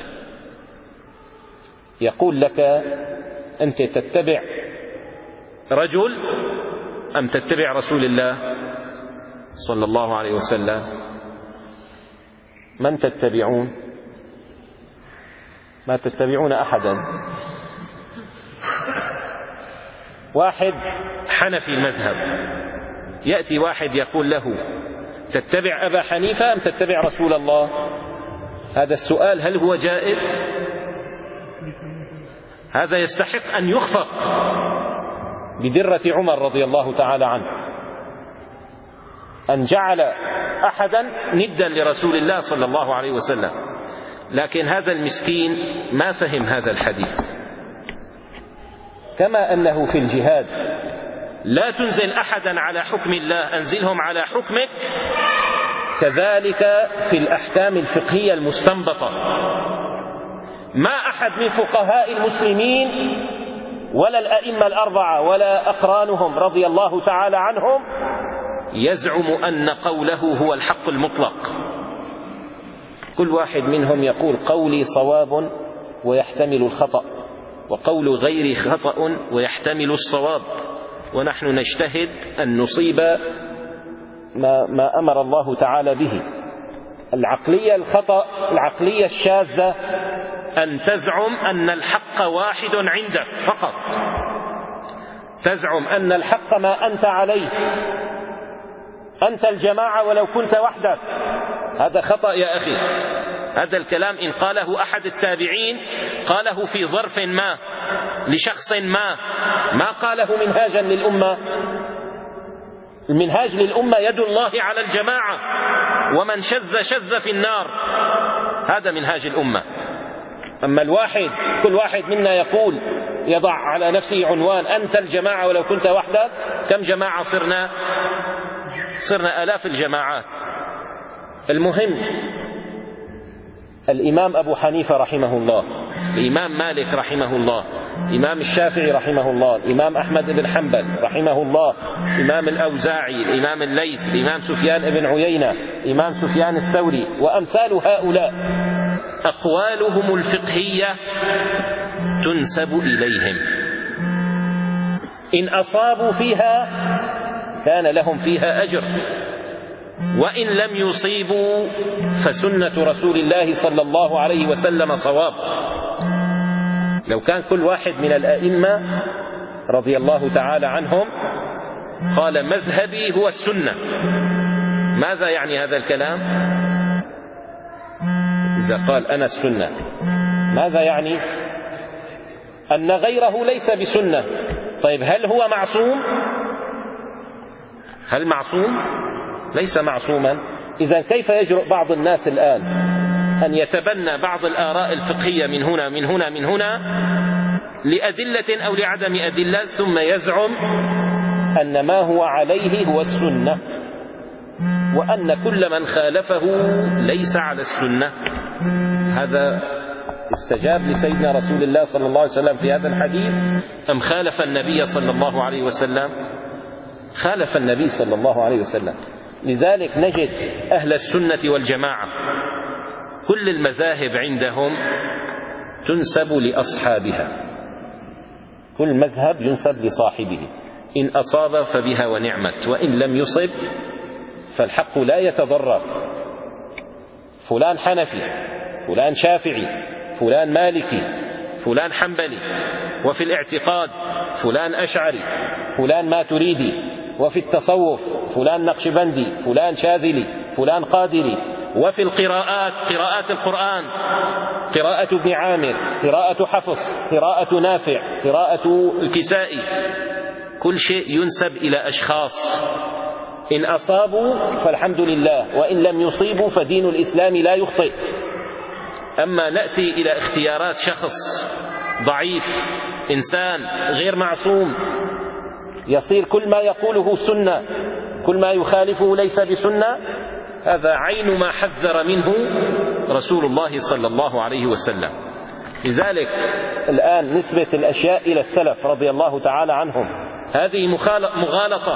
يقول لك أنت تتبع رجل أم تتبع رسول الله صلى الله عليه وسلم؟ من تتبعون؟ ما تتبعون أحدا. واحد حنفي المذهب، يأتي واحد يقول له تتبع أبا حنيفة أم تتبع رسول الله؟ هذا السؤال هل هو جائز؟ هذا يستحق أن يخفق بدرة عمر رضي الله تعالى عنه، أن جعل أحدا ندا لرسول الله صلى الله عليه وسلم. لكن هذا المسكين ما فهم هذا الحديث. كما أنه في الجهاد لا تنزل أحدا على حكم الله، أنزلهم على حكمك، كذلك في الأحكام الفقهية المستنبطة ما أحد من فقهاء المسلمين ولا الأئمة الأربعة ولا أقرانهم رضي الله تعالى عنهم يزعم أن قوله هو الحق المطلق. كل واحد منهم يقول قولي صواب ويحتمل الخطأ، وقول غيري خطأ ويحتمل الصواب، ونحن نجتهد أن نصيب ما, ما أمر الله تعالى به. العقلية الخطأ، العقلية الشاذة أن تزعم أن الحق واحد عندك فقط، تزعم أن الحق ما أنت عليه، أنت الجماعة ولو كنت وحدك. هذا خطأ يا أخي. هذا الكلام إن قاله أحد التابعين قاله في ظرف ما لشخص ما، ما قاله منهاجا للأمة. المنهاج للأمة يد الله على الجماعة، ومن شذ شذ في النار، هذا منهاج الأمة. أما الواحد، كل واحد منا يقول يضع على نفسه عنوان أنت الجماعة ولو كنت وحدك. كم جماعة صرنا؟ صرنا آلاف الجماعات. المهم، الإمام أبو حنيفة رحمه الله، الإمام مالك رحمه الله، الإمام الشافعي رحمه الله، الإمام أحمد بن حنبل رحمه الله، الإمام الأوزاعي، الإمام الليث، الإمام سفيان بن عيينة، الإمام سفيان الثوري، وأمثال هؤلاء أقوالهم الفقهية تنسب إليهم. إن أصابوا فيها كان لهم فيها أجر، وإن لم يصيبوا فسنة رسول الله صلى الله عليه وسلم صواب. لو كان كل واحد من الأئمة رضي الله تعالى عنهم قال مذهبي هو السنة، ماذا يعني هذا الكلام؟ إذا قال أنا السنة ماذا يعني؟ أن غيره ليس بسنة. طيب هل هو معصوم؟ هل معصوم؟ ليس معصوما. إذا كيف يجرؤ بعض الناس الآن أن يتبنى بعض الآراء الفقهية من هنا من هنا من هنا لأدلة أو لعدم أدلة، ثم يزعم أن ما هو عليه هو السنة، وأن كل من خالفه ليس على السنة؟ هذا استجاب لسيدنا رسول الله صلى الله عليه وسلم في هذا الحديث أم خالف النبي صلى الله عليه وسلم؟ خالف النبي صلى الله عليه وسلم. لذلك نجد أهل السنة والجماعة كل المذاهب عندهم تنسب لأصحابها، كل مذهب ينسب لصاحبه، إن أصاب فبها ونعمت، وإن لم يصب فالحق لا يتضرر. فلان حنفي، فلان شافعي، فلان مالكي، فلان حنبلي، وفي الاعتقاد فلان أشعري، فلان ماتريدي، وفي التصوف فلان نقشبندي، فلان شاذلي، فلان قادري، وفي القراءات قراءات القرآن قراءة ابن عامر، قراءة حفص، قراءة نافع، قراءة الكسائي، كل شيء ينسب إلى أشخاص. إن أصابوا فالحمد لله، وإن لم يصيبوا فدين الإسلام لا يخطئ. أما نأتي إلى اختيارات شخص ضعيف، إنسان غير معصوم، يصير كل ما يقوله سنة، كل ما يخالفه ليس بسنة، هذا عين ما حذر منه رسول الله صلى الله عليه وسلم. لذلك الآن نسبة الأشياء إلى السلف رضي الله تعالى عنهم هذه مغالطة،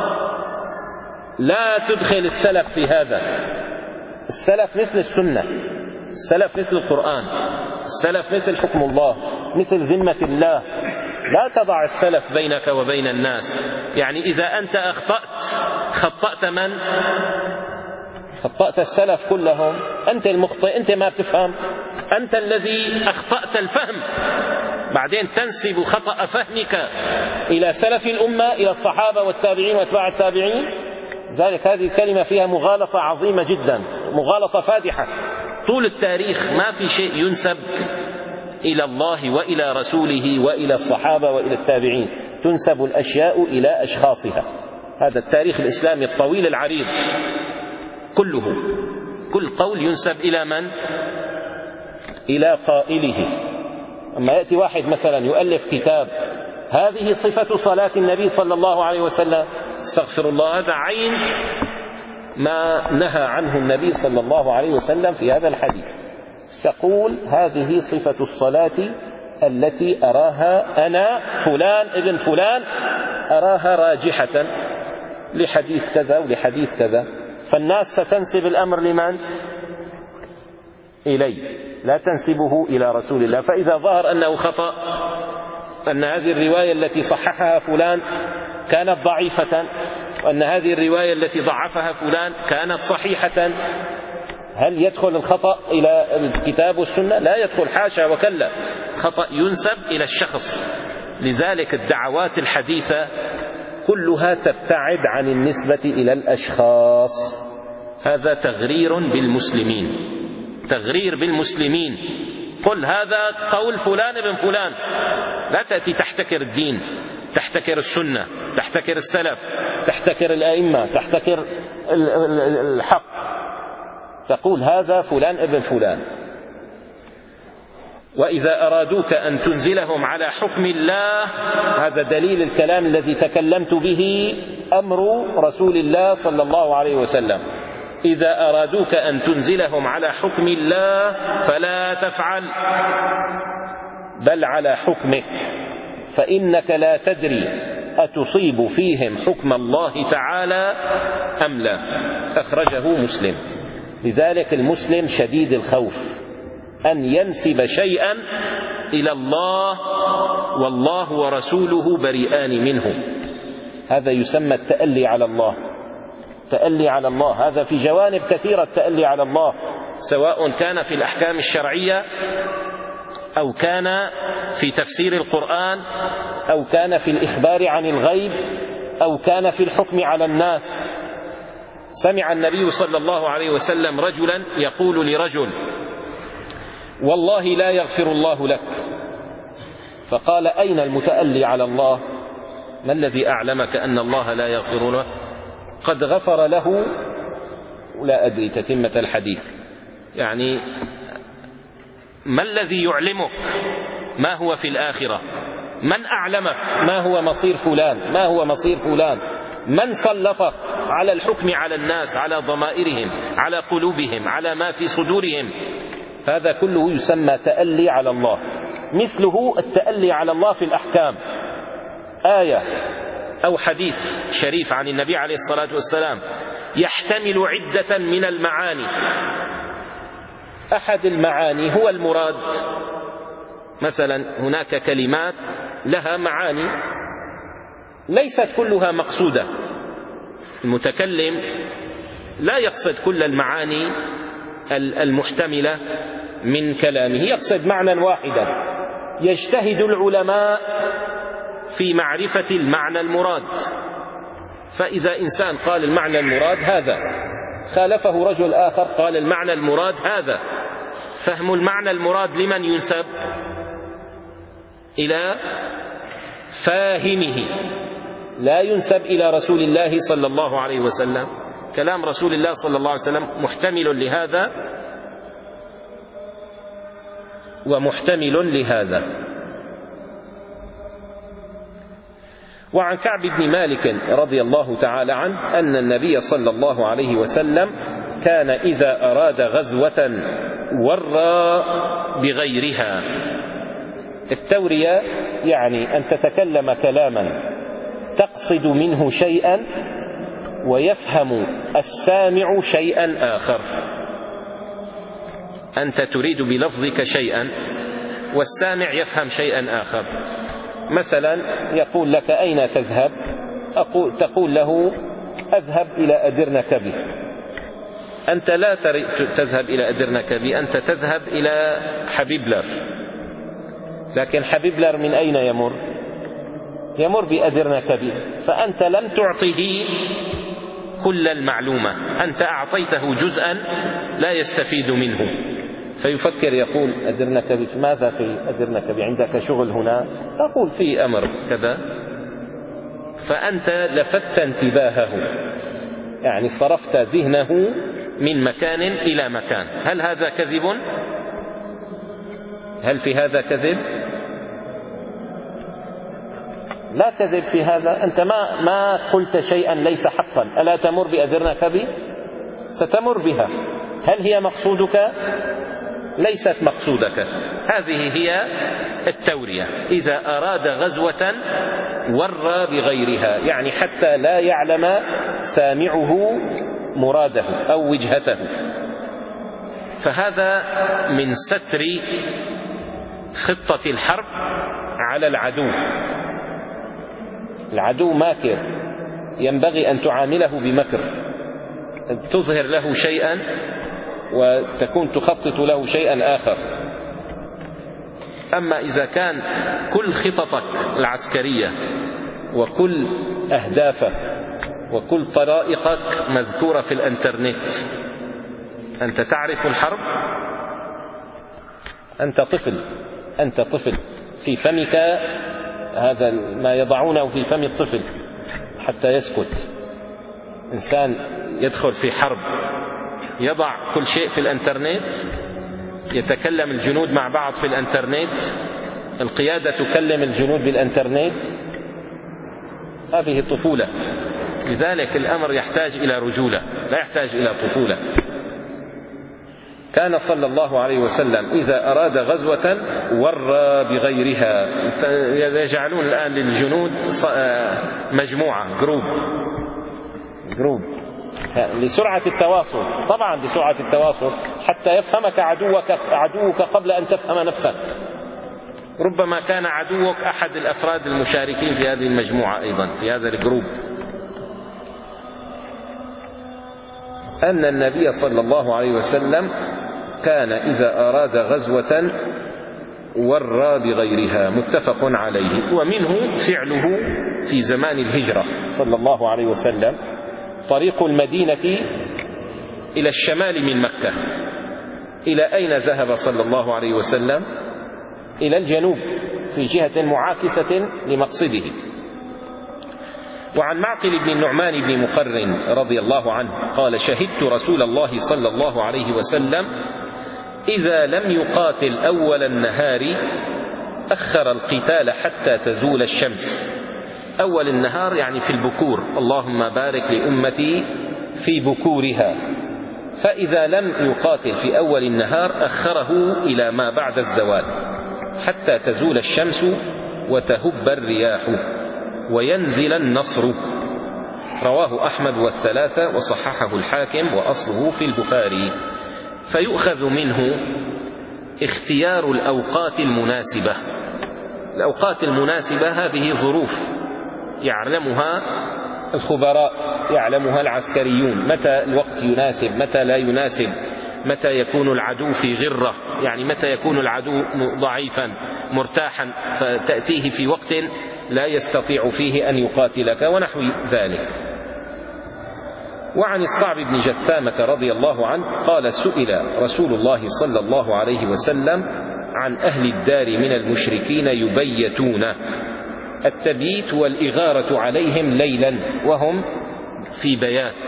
لا تدخل السلف في هذا. السلف مثل السنة، السلف مثل القرآن، السلف مثل حكم الله، مثل ذمة الله. لا تضع السلف بينك وبين الناس. يعني إذا أنت أخطأت خطأت من؟ خطأت السلف كلهم. أنت المخطئ، أنت ما تفهم، أنت الذي أخطأت الفهم، بعدين تنسب خطأ فهمك إلى سلف الأمة، إلى الصحابة والتابعين واتباع التابعين. ذلك هذه الكلمة فيها مغالطة عظيمة جدا، مغالطة فادحة. طول التاريخ ما في شيء ينسب إلى الله وإلى رسوله وإلى الصحابة وإلى التابعين، تنسب الأشياء إلى أشخاصها. هذا التاريخ الإسلامي الطويل العريض كله، كل قول ينسب إلى من؟ إلى قائله. أما يأتي واحد مثلا يؤلف كتاب هذه صفة صلاة النبي صلى الله عليه وسلم، استغفر الله، هذا عين ما نهى عنه النبي صلى الله عليه وسلم في هذا الحديث. تقول هذه صفة الصلاة التي أراها أنا فلان ابن فلان أراها راجحة لحديث كذا ولحديث كذا، فالناس ستنسب الأمر لمن؟ إليه، لا تنسبه إلى رسول الله. فإذا ظهر أنه خطأ، أن هذه الرواية التي صححها فلان كانت ضعيفة، وأن هذه الرواية التي ضعفها فلان كانت صحيحة، هل يدخل الخطأ إلى الكتاب والسنة؟ لا يدخل، حاشا وكلا، خطأ ينسب إلى الشخص. لذلك الدعوات الحديثة كلها تبتعد عن النسبة إلى الأشخاص. هذا تغرير بالمسلمين، تغرير بالمسلمين. قل هذا قول فلان ابن فلان، لا تأتي تحتكر الدين، تحتكر السنة، تحتكر السلف، تحتكر الأئمة، تحتكر الحق، تقول هذا فلان ابن فلان. وإذا أرادوك أن تنزلهم على حكم الله، هذا دليل الكلام الذي تكلمت به، أمر رسول الله صلى الله عليه وسلم. إذا أرادوك أن تنزلهم على حكم الله فلا تفعل، بل على حكمك، فإنك لا تدري أتصيب فيهم حكم الله تعالى أم لا. أخرجه مسلم. لذلك المسلم شديد الخوف أن ينسب شيئا إلى الله والله ورسوله بريئان منه. هذا يسمى التألي على الله، التألي على الله. هذا في جوانب كثيرة، التألي على الله، سواء كان في الأحكام الشرعية أو كان في تفسير القرآن أو كان في الإخبار عن الغيب أو كان في الحكم على الناس. سمع النبي صلى الله عليه وسلم رجلا يقول لرجل: والله لا يغفر الله لك. فقال: أين المتألي على الله؟ ما الذي أعلمك أن الله لا يغفر له؟ قد غفر له، لا أدري تتمة الحديث، يعني ما الذي يعلمك ما هو في الآخرة؟ من أعلمك ما هو مصير فلان؟ ما هو مصير فلان؟ من سلطك على الحكم على الناس، على ضمائرهم، على قلوبهم، على ما في صدورهم؟ هذا كله يسمى تألي على الله. مثله التألي على الله في الأحكام، آية أو حديث شريف عن النبي عليه الصلاة والسلام يحتمل عدة من المعاني. أحد المعاني هو المراد، مثلا هناك كلمات لها معاني ليست كلها مقصودة، المتكلم لا يقصد كل المعاني المحتملة من كلامه، يقصد معنى واحدا. يجتهد العلماء في معرفة المعنى المراد، فإذا إنسان قال المعنى المراد هذا، خالفه رجل آخر قال المعنى المراد هذا، فهم المعنى المراد لمن ينسب؟ إلى فاهمه، لا ينسب إلى رسول الله صلى الله عليه وسلم. كلام رسول الله صلى الله عليه وسلم محتمل لهذا ومحتمل لهذا. وعن كعب بن مالك رضي الله تعالى عنه أن النبي صلى الله عليه وسلم كان إذا أراد غزوة ورى بغيرها. التورية يعني أن تتكلم كلاما تقصد منه شيئا ويفهم السامع شيئا آخر. أنت تريد بلفظك شيئا والسامع يفهم شيئا آخر. مثلا يقول لك: أين تذهب؟ أقول تقول له: أذهب إلى أدرنكبي. أنت لا تذهب إلى أدرنكبي، أنت تذهب إلى حبيبلر. لكن حبيبلر من أين يمر؟ يمر بأدرنكبي، فأنت لم تعطه كل المعلومة، أنت أعطيته جزءا لا يستفيد منه، فيفكر يقول أدرنكبي ماذا في أدرنكبي، عندك شغل هنا؟ تقول في أمر كذا، فأنت لفت انتباهه، يعني صرفت ذهنه من مكان إلى مكان. هل هذا كذب؟ هل في هذا كذب؟ لا كذب في هذا. أنت ما ما قلت شيئا ليس حقا. ألا تمر بأدرنكبي؟ ستمر بها. هل هي مقصودك؟ ليست مقصودك. هذه هي التورية. إذا أراد غزوة ورى بغيرها، يعني حتى لا يعلم سامعه مراده أو وجهته. فهذا من ستر خطة الحرب على العدو. العدو ماكر، ينبغي أن تعامله بمكر، تظهر له شيئا وتكون تخطط له شيئا آخر. أما إذا كان كل خططك العسكرية وكل أهدافك وكل طرائقك مذكورة في الانترنت، أنت تعرف الحرب، أنت طفل، أنت طفل في فمك هذا ما يضعونه في فم الطفل حتى يسكت. إنسان يدخل في حرب يضع كل شيء في الانترنت، يتكلم الجنود مع بعض في الانترنت، القيادة تكلم الجنود بالانترنت. هذه الطفولة. لذلك الأمر يحتاج إلى رجولة، لا يحتاج إلى طفولة. كان صلى الله عليه وسلم إذا أراد غزوة ورى بغيرها. يجعلون الآن للجنود مجموعة، جروب جروب لسرعة التواصل. طبعا لسرعة التواصل حتى يفهمك عدوك عدوك قبل أن تفهم نفسك. ربما كان عدوك أحد الأفراد المشاركين في هذه المجموعة أيضا، في هذا الجروب. أن النبي صلى الله عليه وسلم كان إذا أراد غزوة ورى بغيرها، متفق عليه. ومنه فعله في زمان الهجرة صلى الله عليه وسلم. طريق المدينة إلى الشمال من مكة، إلى أين ذهب صلى الله عليه وسلم؟ إلى الجنوب في جهة معاكسة لمقصده. وعن معقل بن النعمان بن مقرن رضي الله عنه قال: شهدت رسول الله صلى الله عليه وسلم إذا لم يقاتل أول النهار أخر القتال حتى تزول الشمس. أول النهار يعني في البكور، اللهم بارك لأمتي في بكورها. فإذا لم يقاتل في أول النهار أخره إلى ما بعد الزوال حتى تزول الشمس وتهب الرياح وينزل النصر. رواه أحمد والثلاثة وصححه الحاكم وأصله في البخاري. فيؤخذ منه اختيار الأوقات المناسبة. الأوقات المناسبة هذه ظروف يعلمها الخبراء، يعلمها العسكريون، متى الوقت يناسب، متى لا يناسب، متى يكون العدو في غرة، يعني متى يكون العدو ضعيفا مرتاحا فتأتيه في وقت لا يستطيع فيه أن يقاتلك ونحو ذلك. وعن الصعب بن جثامة رضي الله عنه قال: سئل رسول الله صلى الله عليه وسلم عن أهل الدار من المشركين يبيتون، التبييت والإغارة عليهم ليلا وهم في بيات،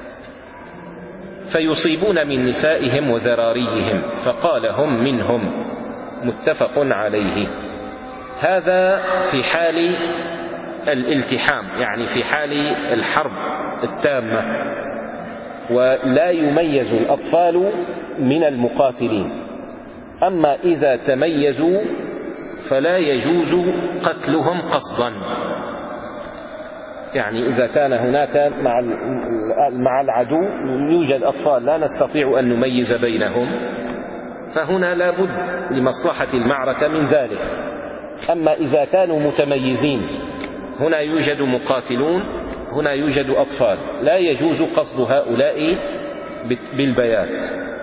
فيصيبون من نسائهم وذراريهم، فقال: هم منهم، متفق عليه. هذا في حال الالتحام، يعني في حال الحرب التامة، ولا يميز الأطفال من المقاتلين. أما إذا تميزوا فلا يجوز قتلهم قصدا، يعني إذا كان هناك مع مع العدو يوجد أطفال لا نستطيع أن نميز بينهم، فهنا لا بد لمصلحة المعركة من ذلك. أما إذا كانوا متميزين، هنا يوجد مقاتلون، هنا يوجد أطفال، لا يجوز قصد هؤلاء بالبيات.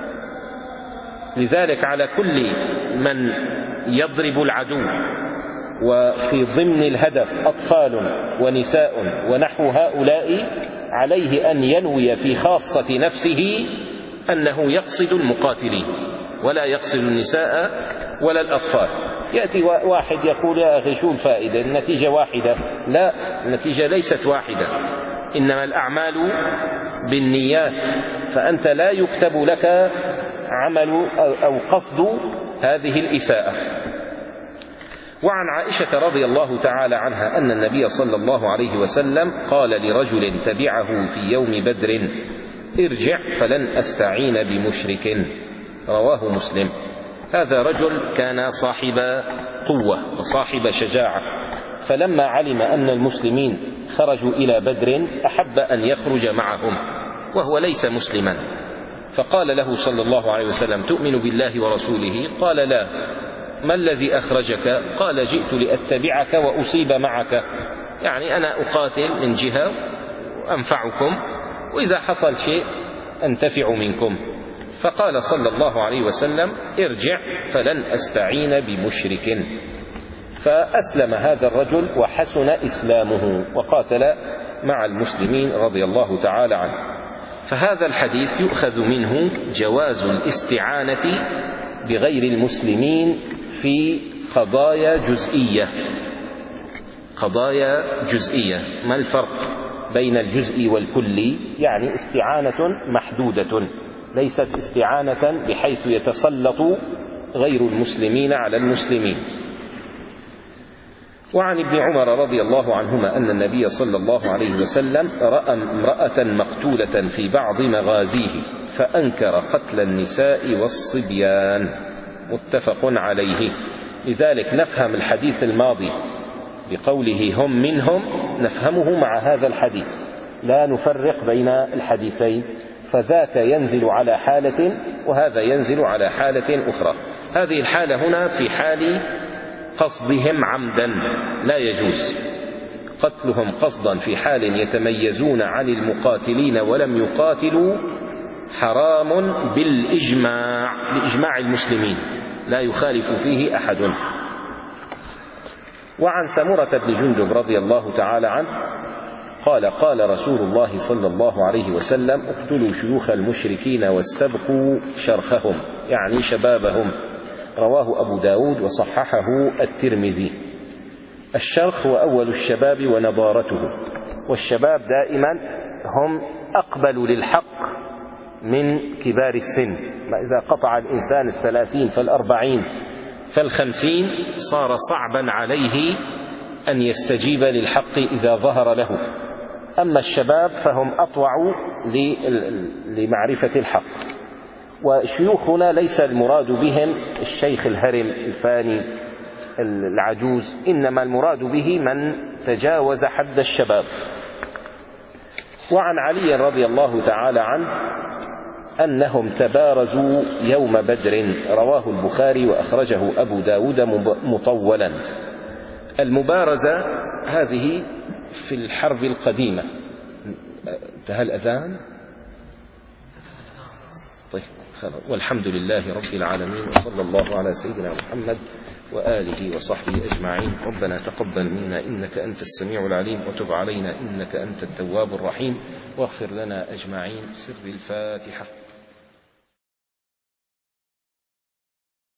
لذلك على كل من يضرب العدو وفي ضمن الهدف أطفال ونساء ونحو هؤلاء، عليه أن ينوي في خاصة نفسه أنه يقصد المقاتلين ولا يقصد النساء ولا الأطفال. يأتي واحد يقول يا أخي شو الفائدة، النتيجة واحدة. لا، النتيجة ليست واحدة، إنما الأعمال بالنيات، فأنت لا يكتب لك عمل أو قصد هذه الإساءة. وعن عائشة رضي الله تعالى عنها أن النبي صلى الله عليه وسلم قال لرجل تبعه في يوم بدر ارجع فلن أستعين بمشرك، رواه مسلم. هذا رجل كان صاحب قوة وصاحب شجاعة، فلما علم أن المسلمين خرجوا إلى بدر أحب أن يخرج معهم وهو ليس مسلما، فقال له صلى الله عليه وسلم تؤمن بالله ورسوله؟ قال لا. ما الذي أخرجك؟ قال جئت لأتبعك وأصيب معك، يعني أنا أقاتل من جهة وأنفعكم، وإذا حصل شيء أنتفع منكم. فقال صلى الله عليه وسلم ارجع فلن أستعين بمشرك. فأسلم هذا الرجل وحسن إسلامه وقاتل مع المسلمين رضي الله تعالى عنه. فهذا الحديث يؤخذ منه جواز الاستعانة بغير المسلمين في قضايا جزئية. قضايا جزئية، ما الفرق بين الجزء والكلي؟ يعني استعانة محدودة، ليست استعانة بحيث يتسلط غير المسلمين على المسلمين. وعن ابن عمر رضي الله عنهما أن النبي صلى الله عليه وسلم رأى امرأة مقتولة في بعض مغازيه فأنكر قتل النساء والصبيان، متفق عليه. لذلك نفهم الحديث الماضي بقوله هم منهم، نفهمه مع هذا الحديث، لا نفرق بين الحديثين، فذاك ينزل على حالة وهذا ينزل على حالة أخرى. هذه الحالة هنا في حال قصدهم عمدا، لا يجوز قتلهم قصدا في حال يتميزون عن المقاتلين ولم يقاتلوا، حرام بالإجماع، بإجماع المسلمين، لا يخالف فيه أحد. وعن سمرة بن جندب رضي الله تعالى عنه قال قال رسول الله صلى الله عليه وسلم اقتلوا شيوخ المشركين واستبقوا شرخهم، يعني شبابهم، رواه أبو داود وصححه الترمذي. الشرخ هو أول الشباب ونضارته، والشباب دائما هم أقبل للحق من كبار السن، إذا قطع الإنسان الثلاثين فالأربعين فالخمسين صار صعبا عليه أن يستجيب للحق إذا ظهر له. أما الشباب فهم أطوع لمعرفة الحق. وشيوخنا ليس المراد بهم الشيخ الهرم الفاني العجوز، إنما المراد به من تجاوز حد الشباب. وعن علي رضي الله تعالى عنه أنهم تبارزوا يوم بدر، رواه البخاري وأخرجه أبو داود مطولا. المبارزة هذه في الحرب القديمة. انتهى الأذان؟ طيب خلاص، والحمد لله رب العالمين، وصلى الله على سيدنا محمد وآله وصحبه أجمعين. ربنا تقبل منا إنك أنت السميع العليم، وتب علينا إنك أنت التواب الرحيم، واغفر لنا أجمعين. سر الفاتحة.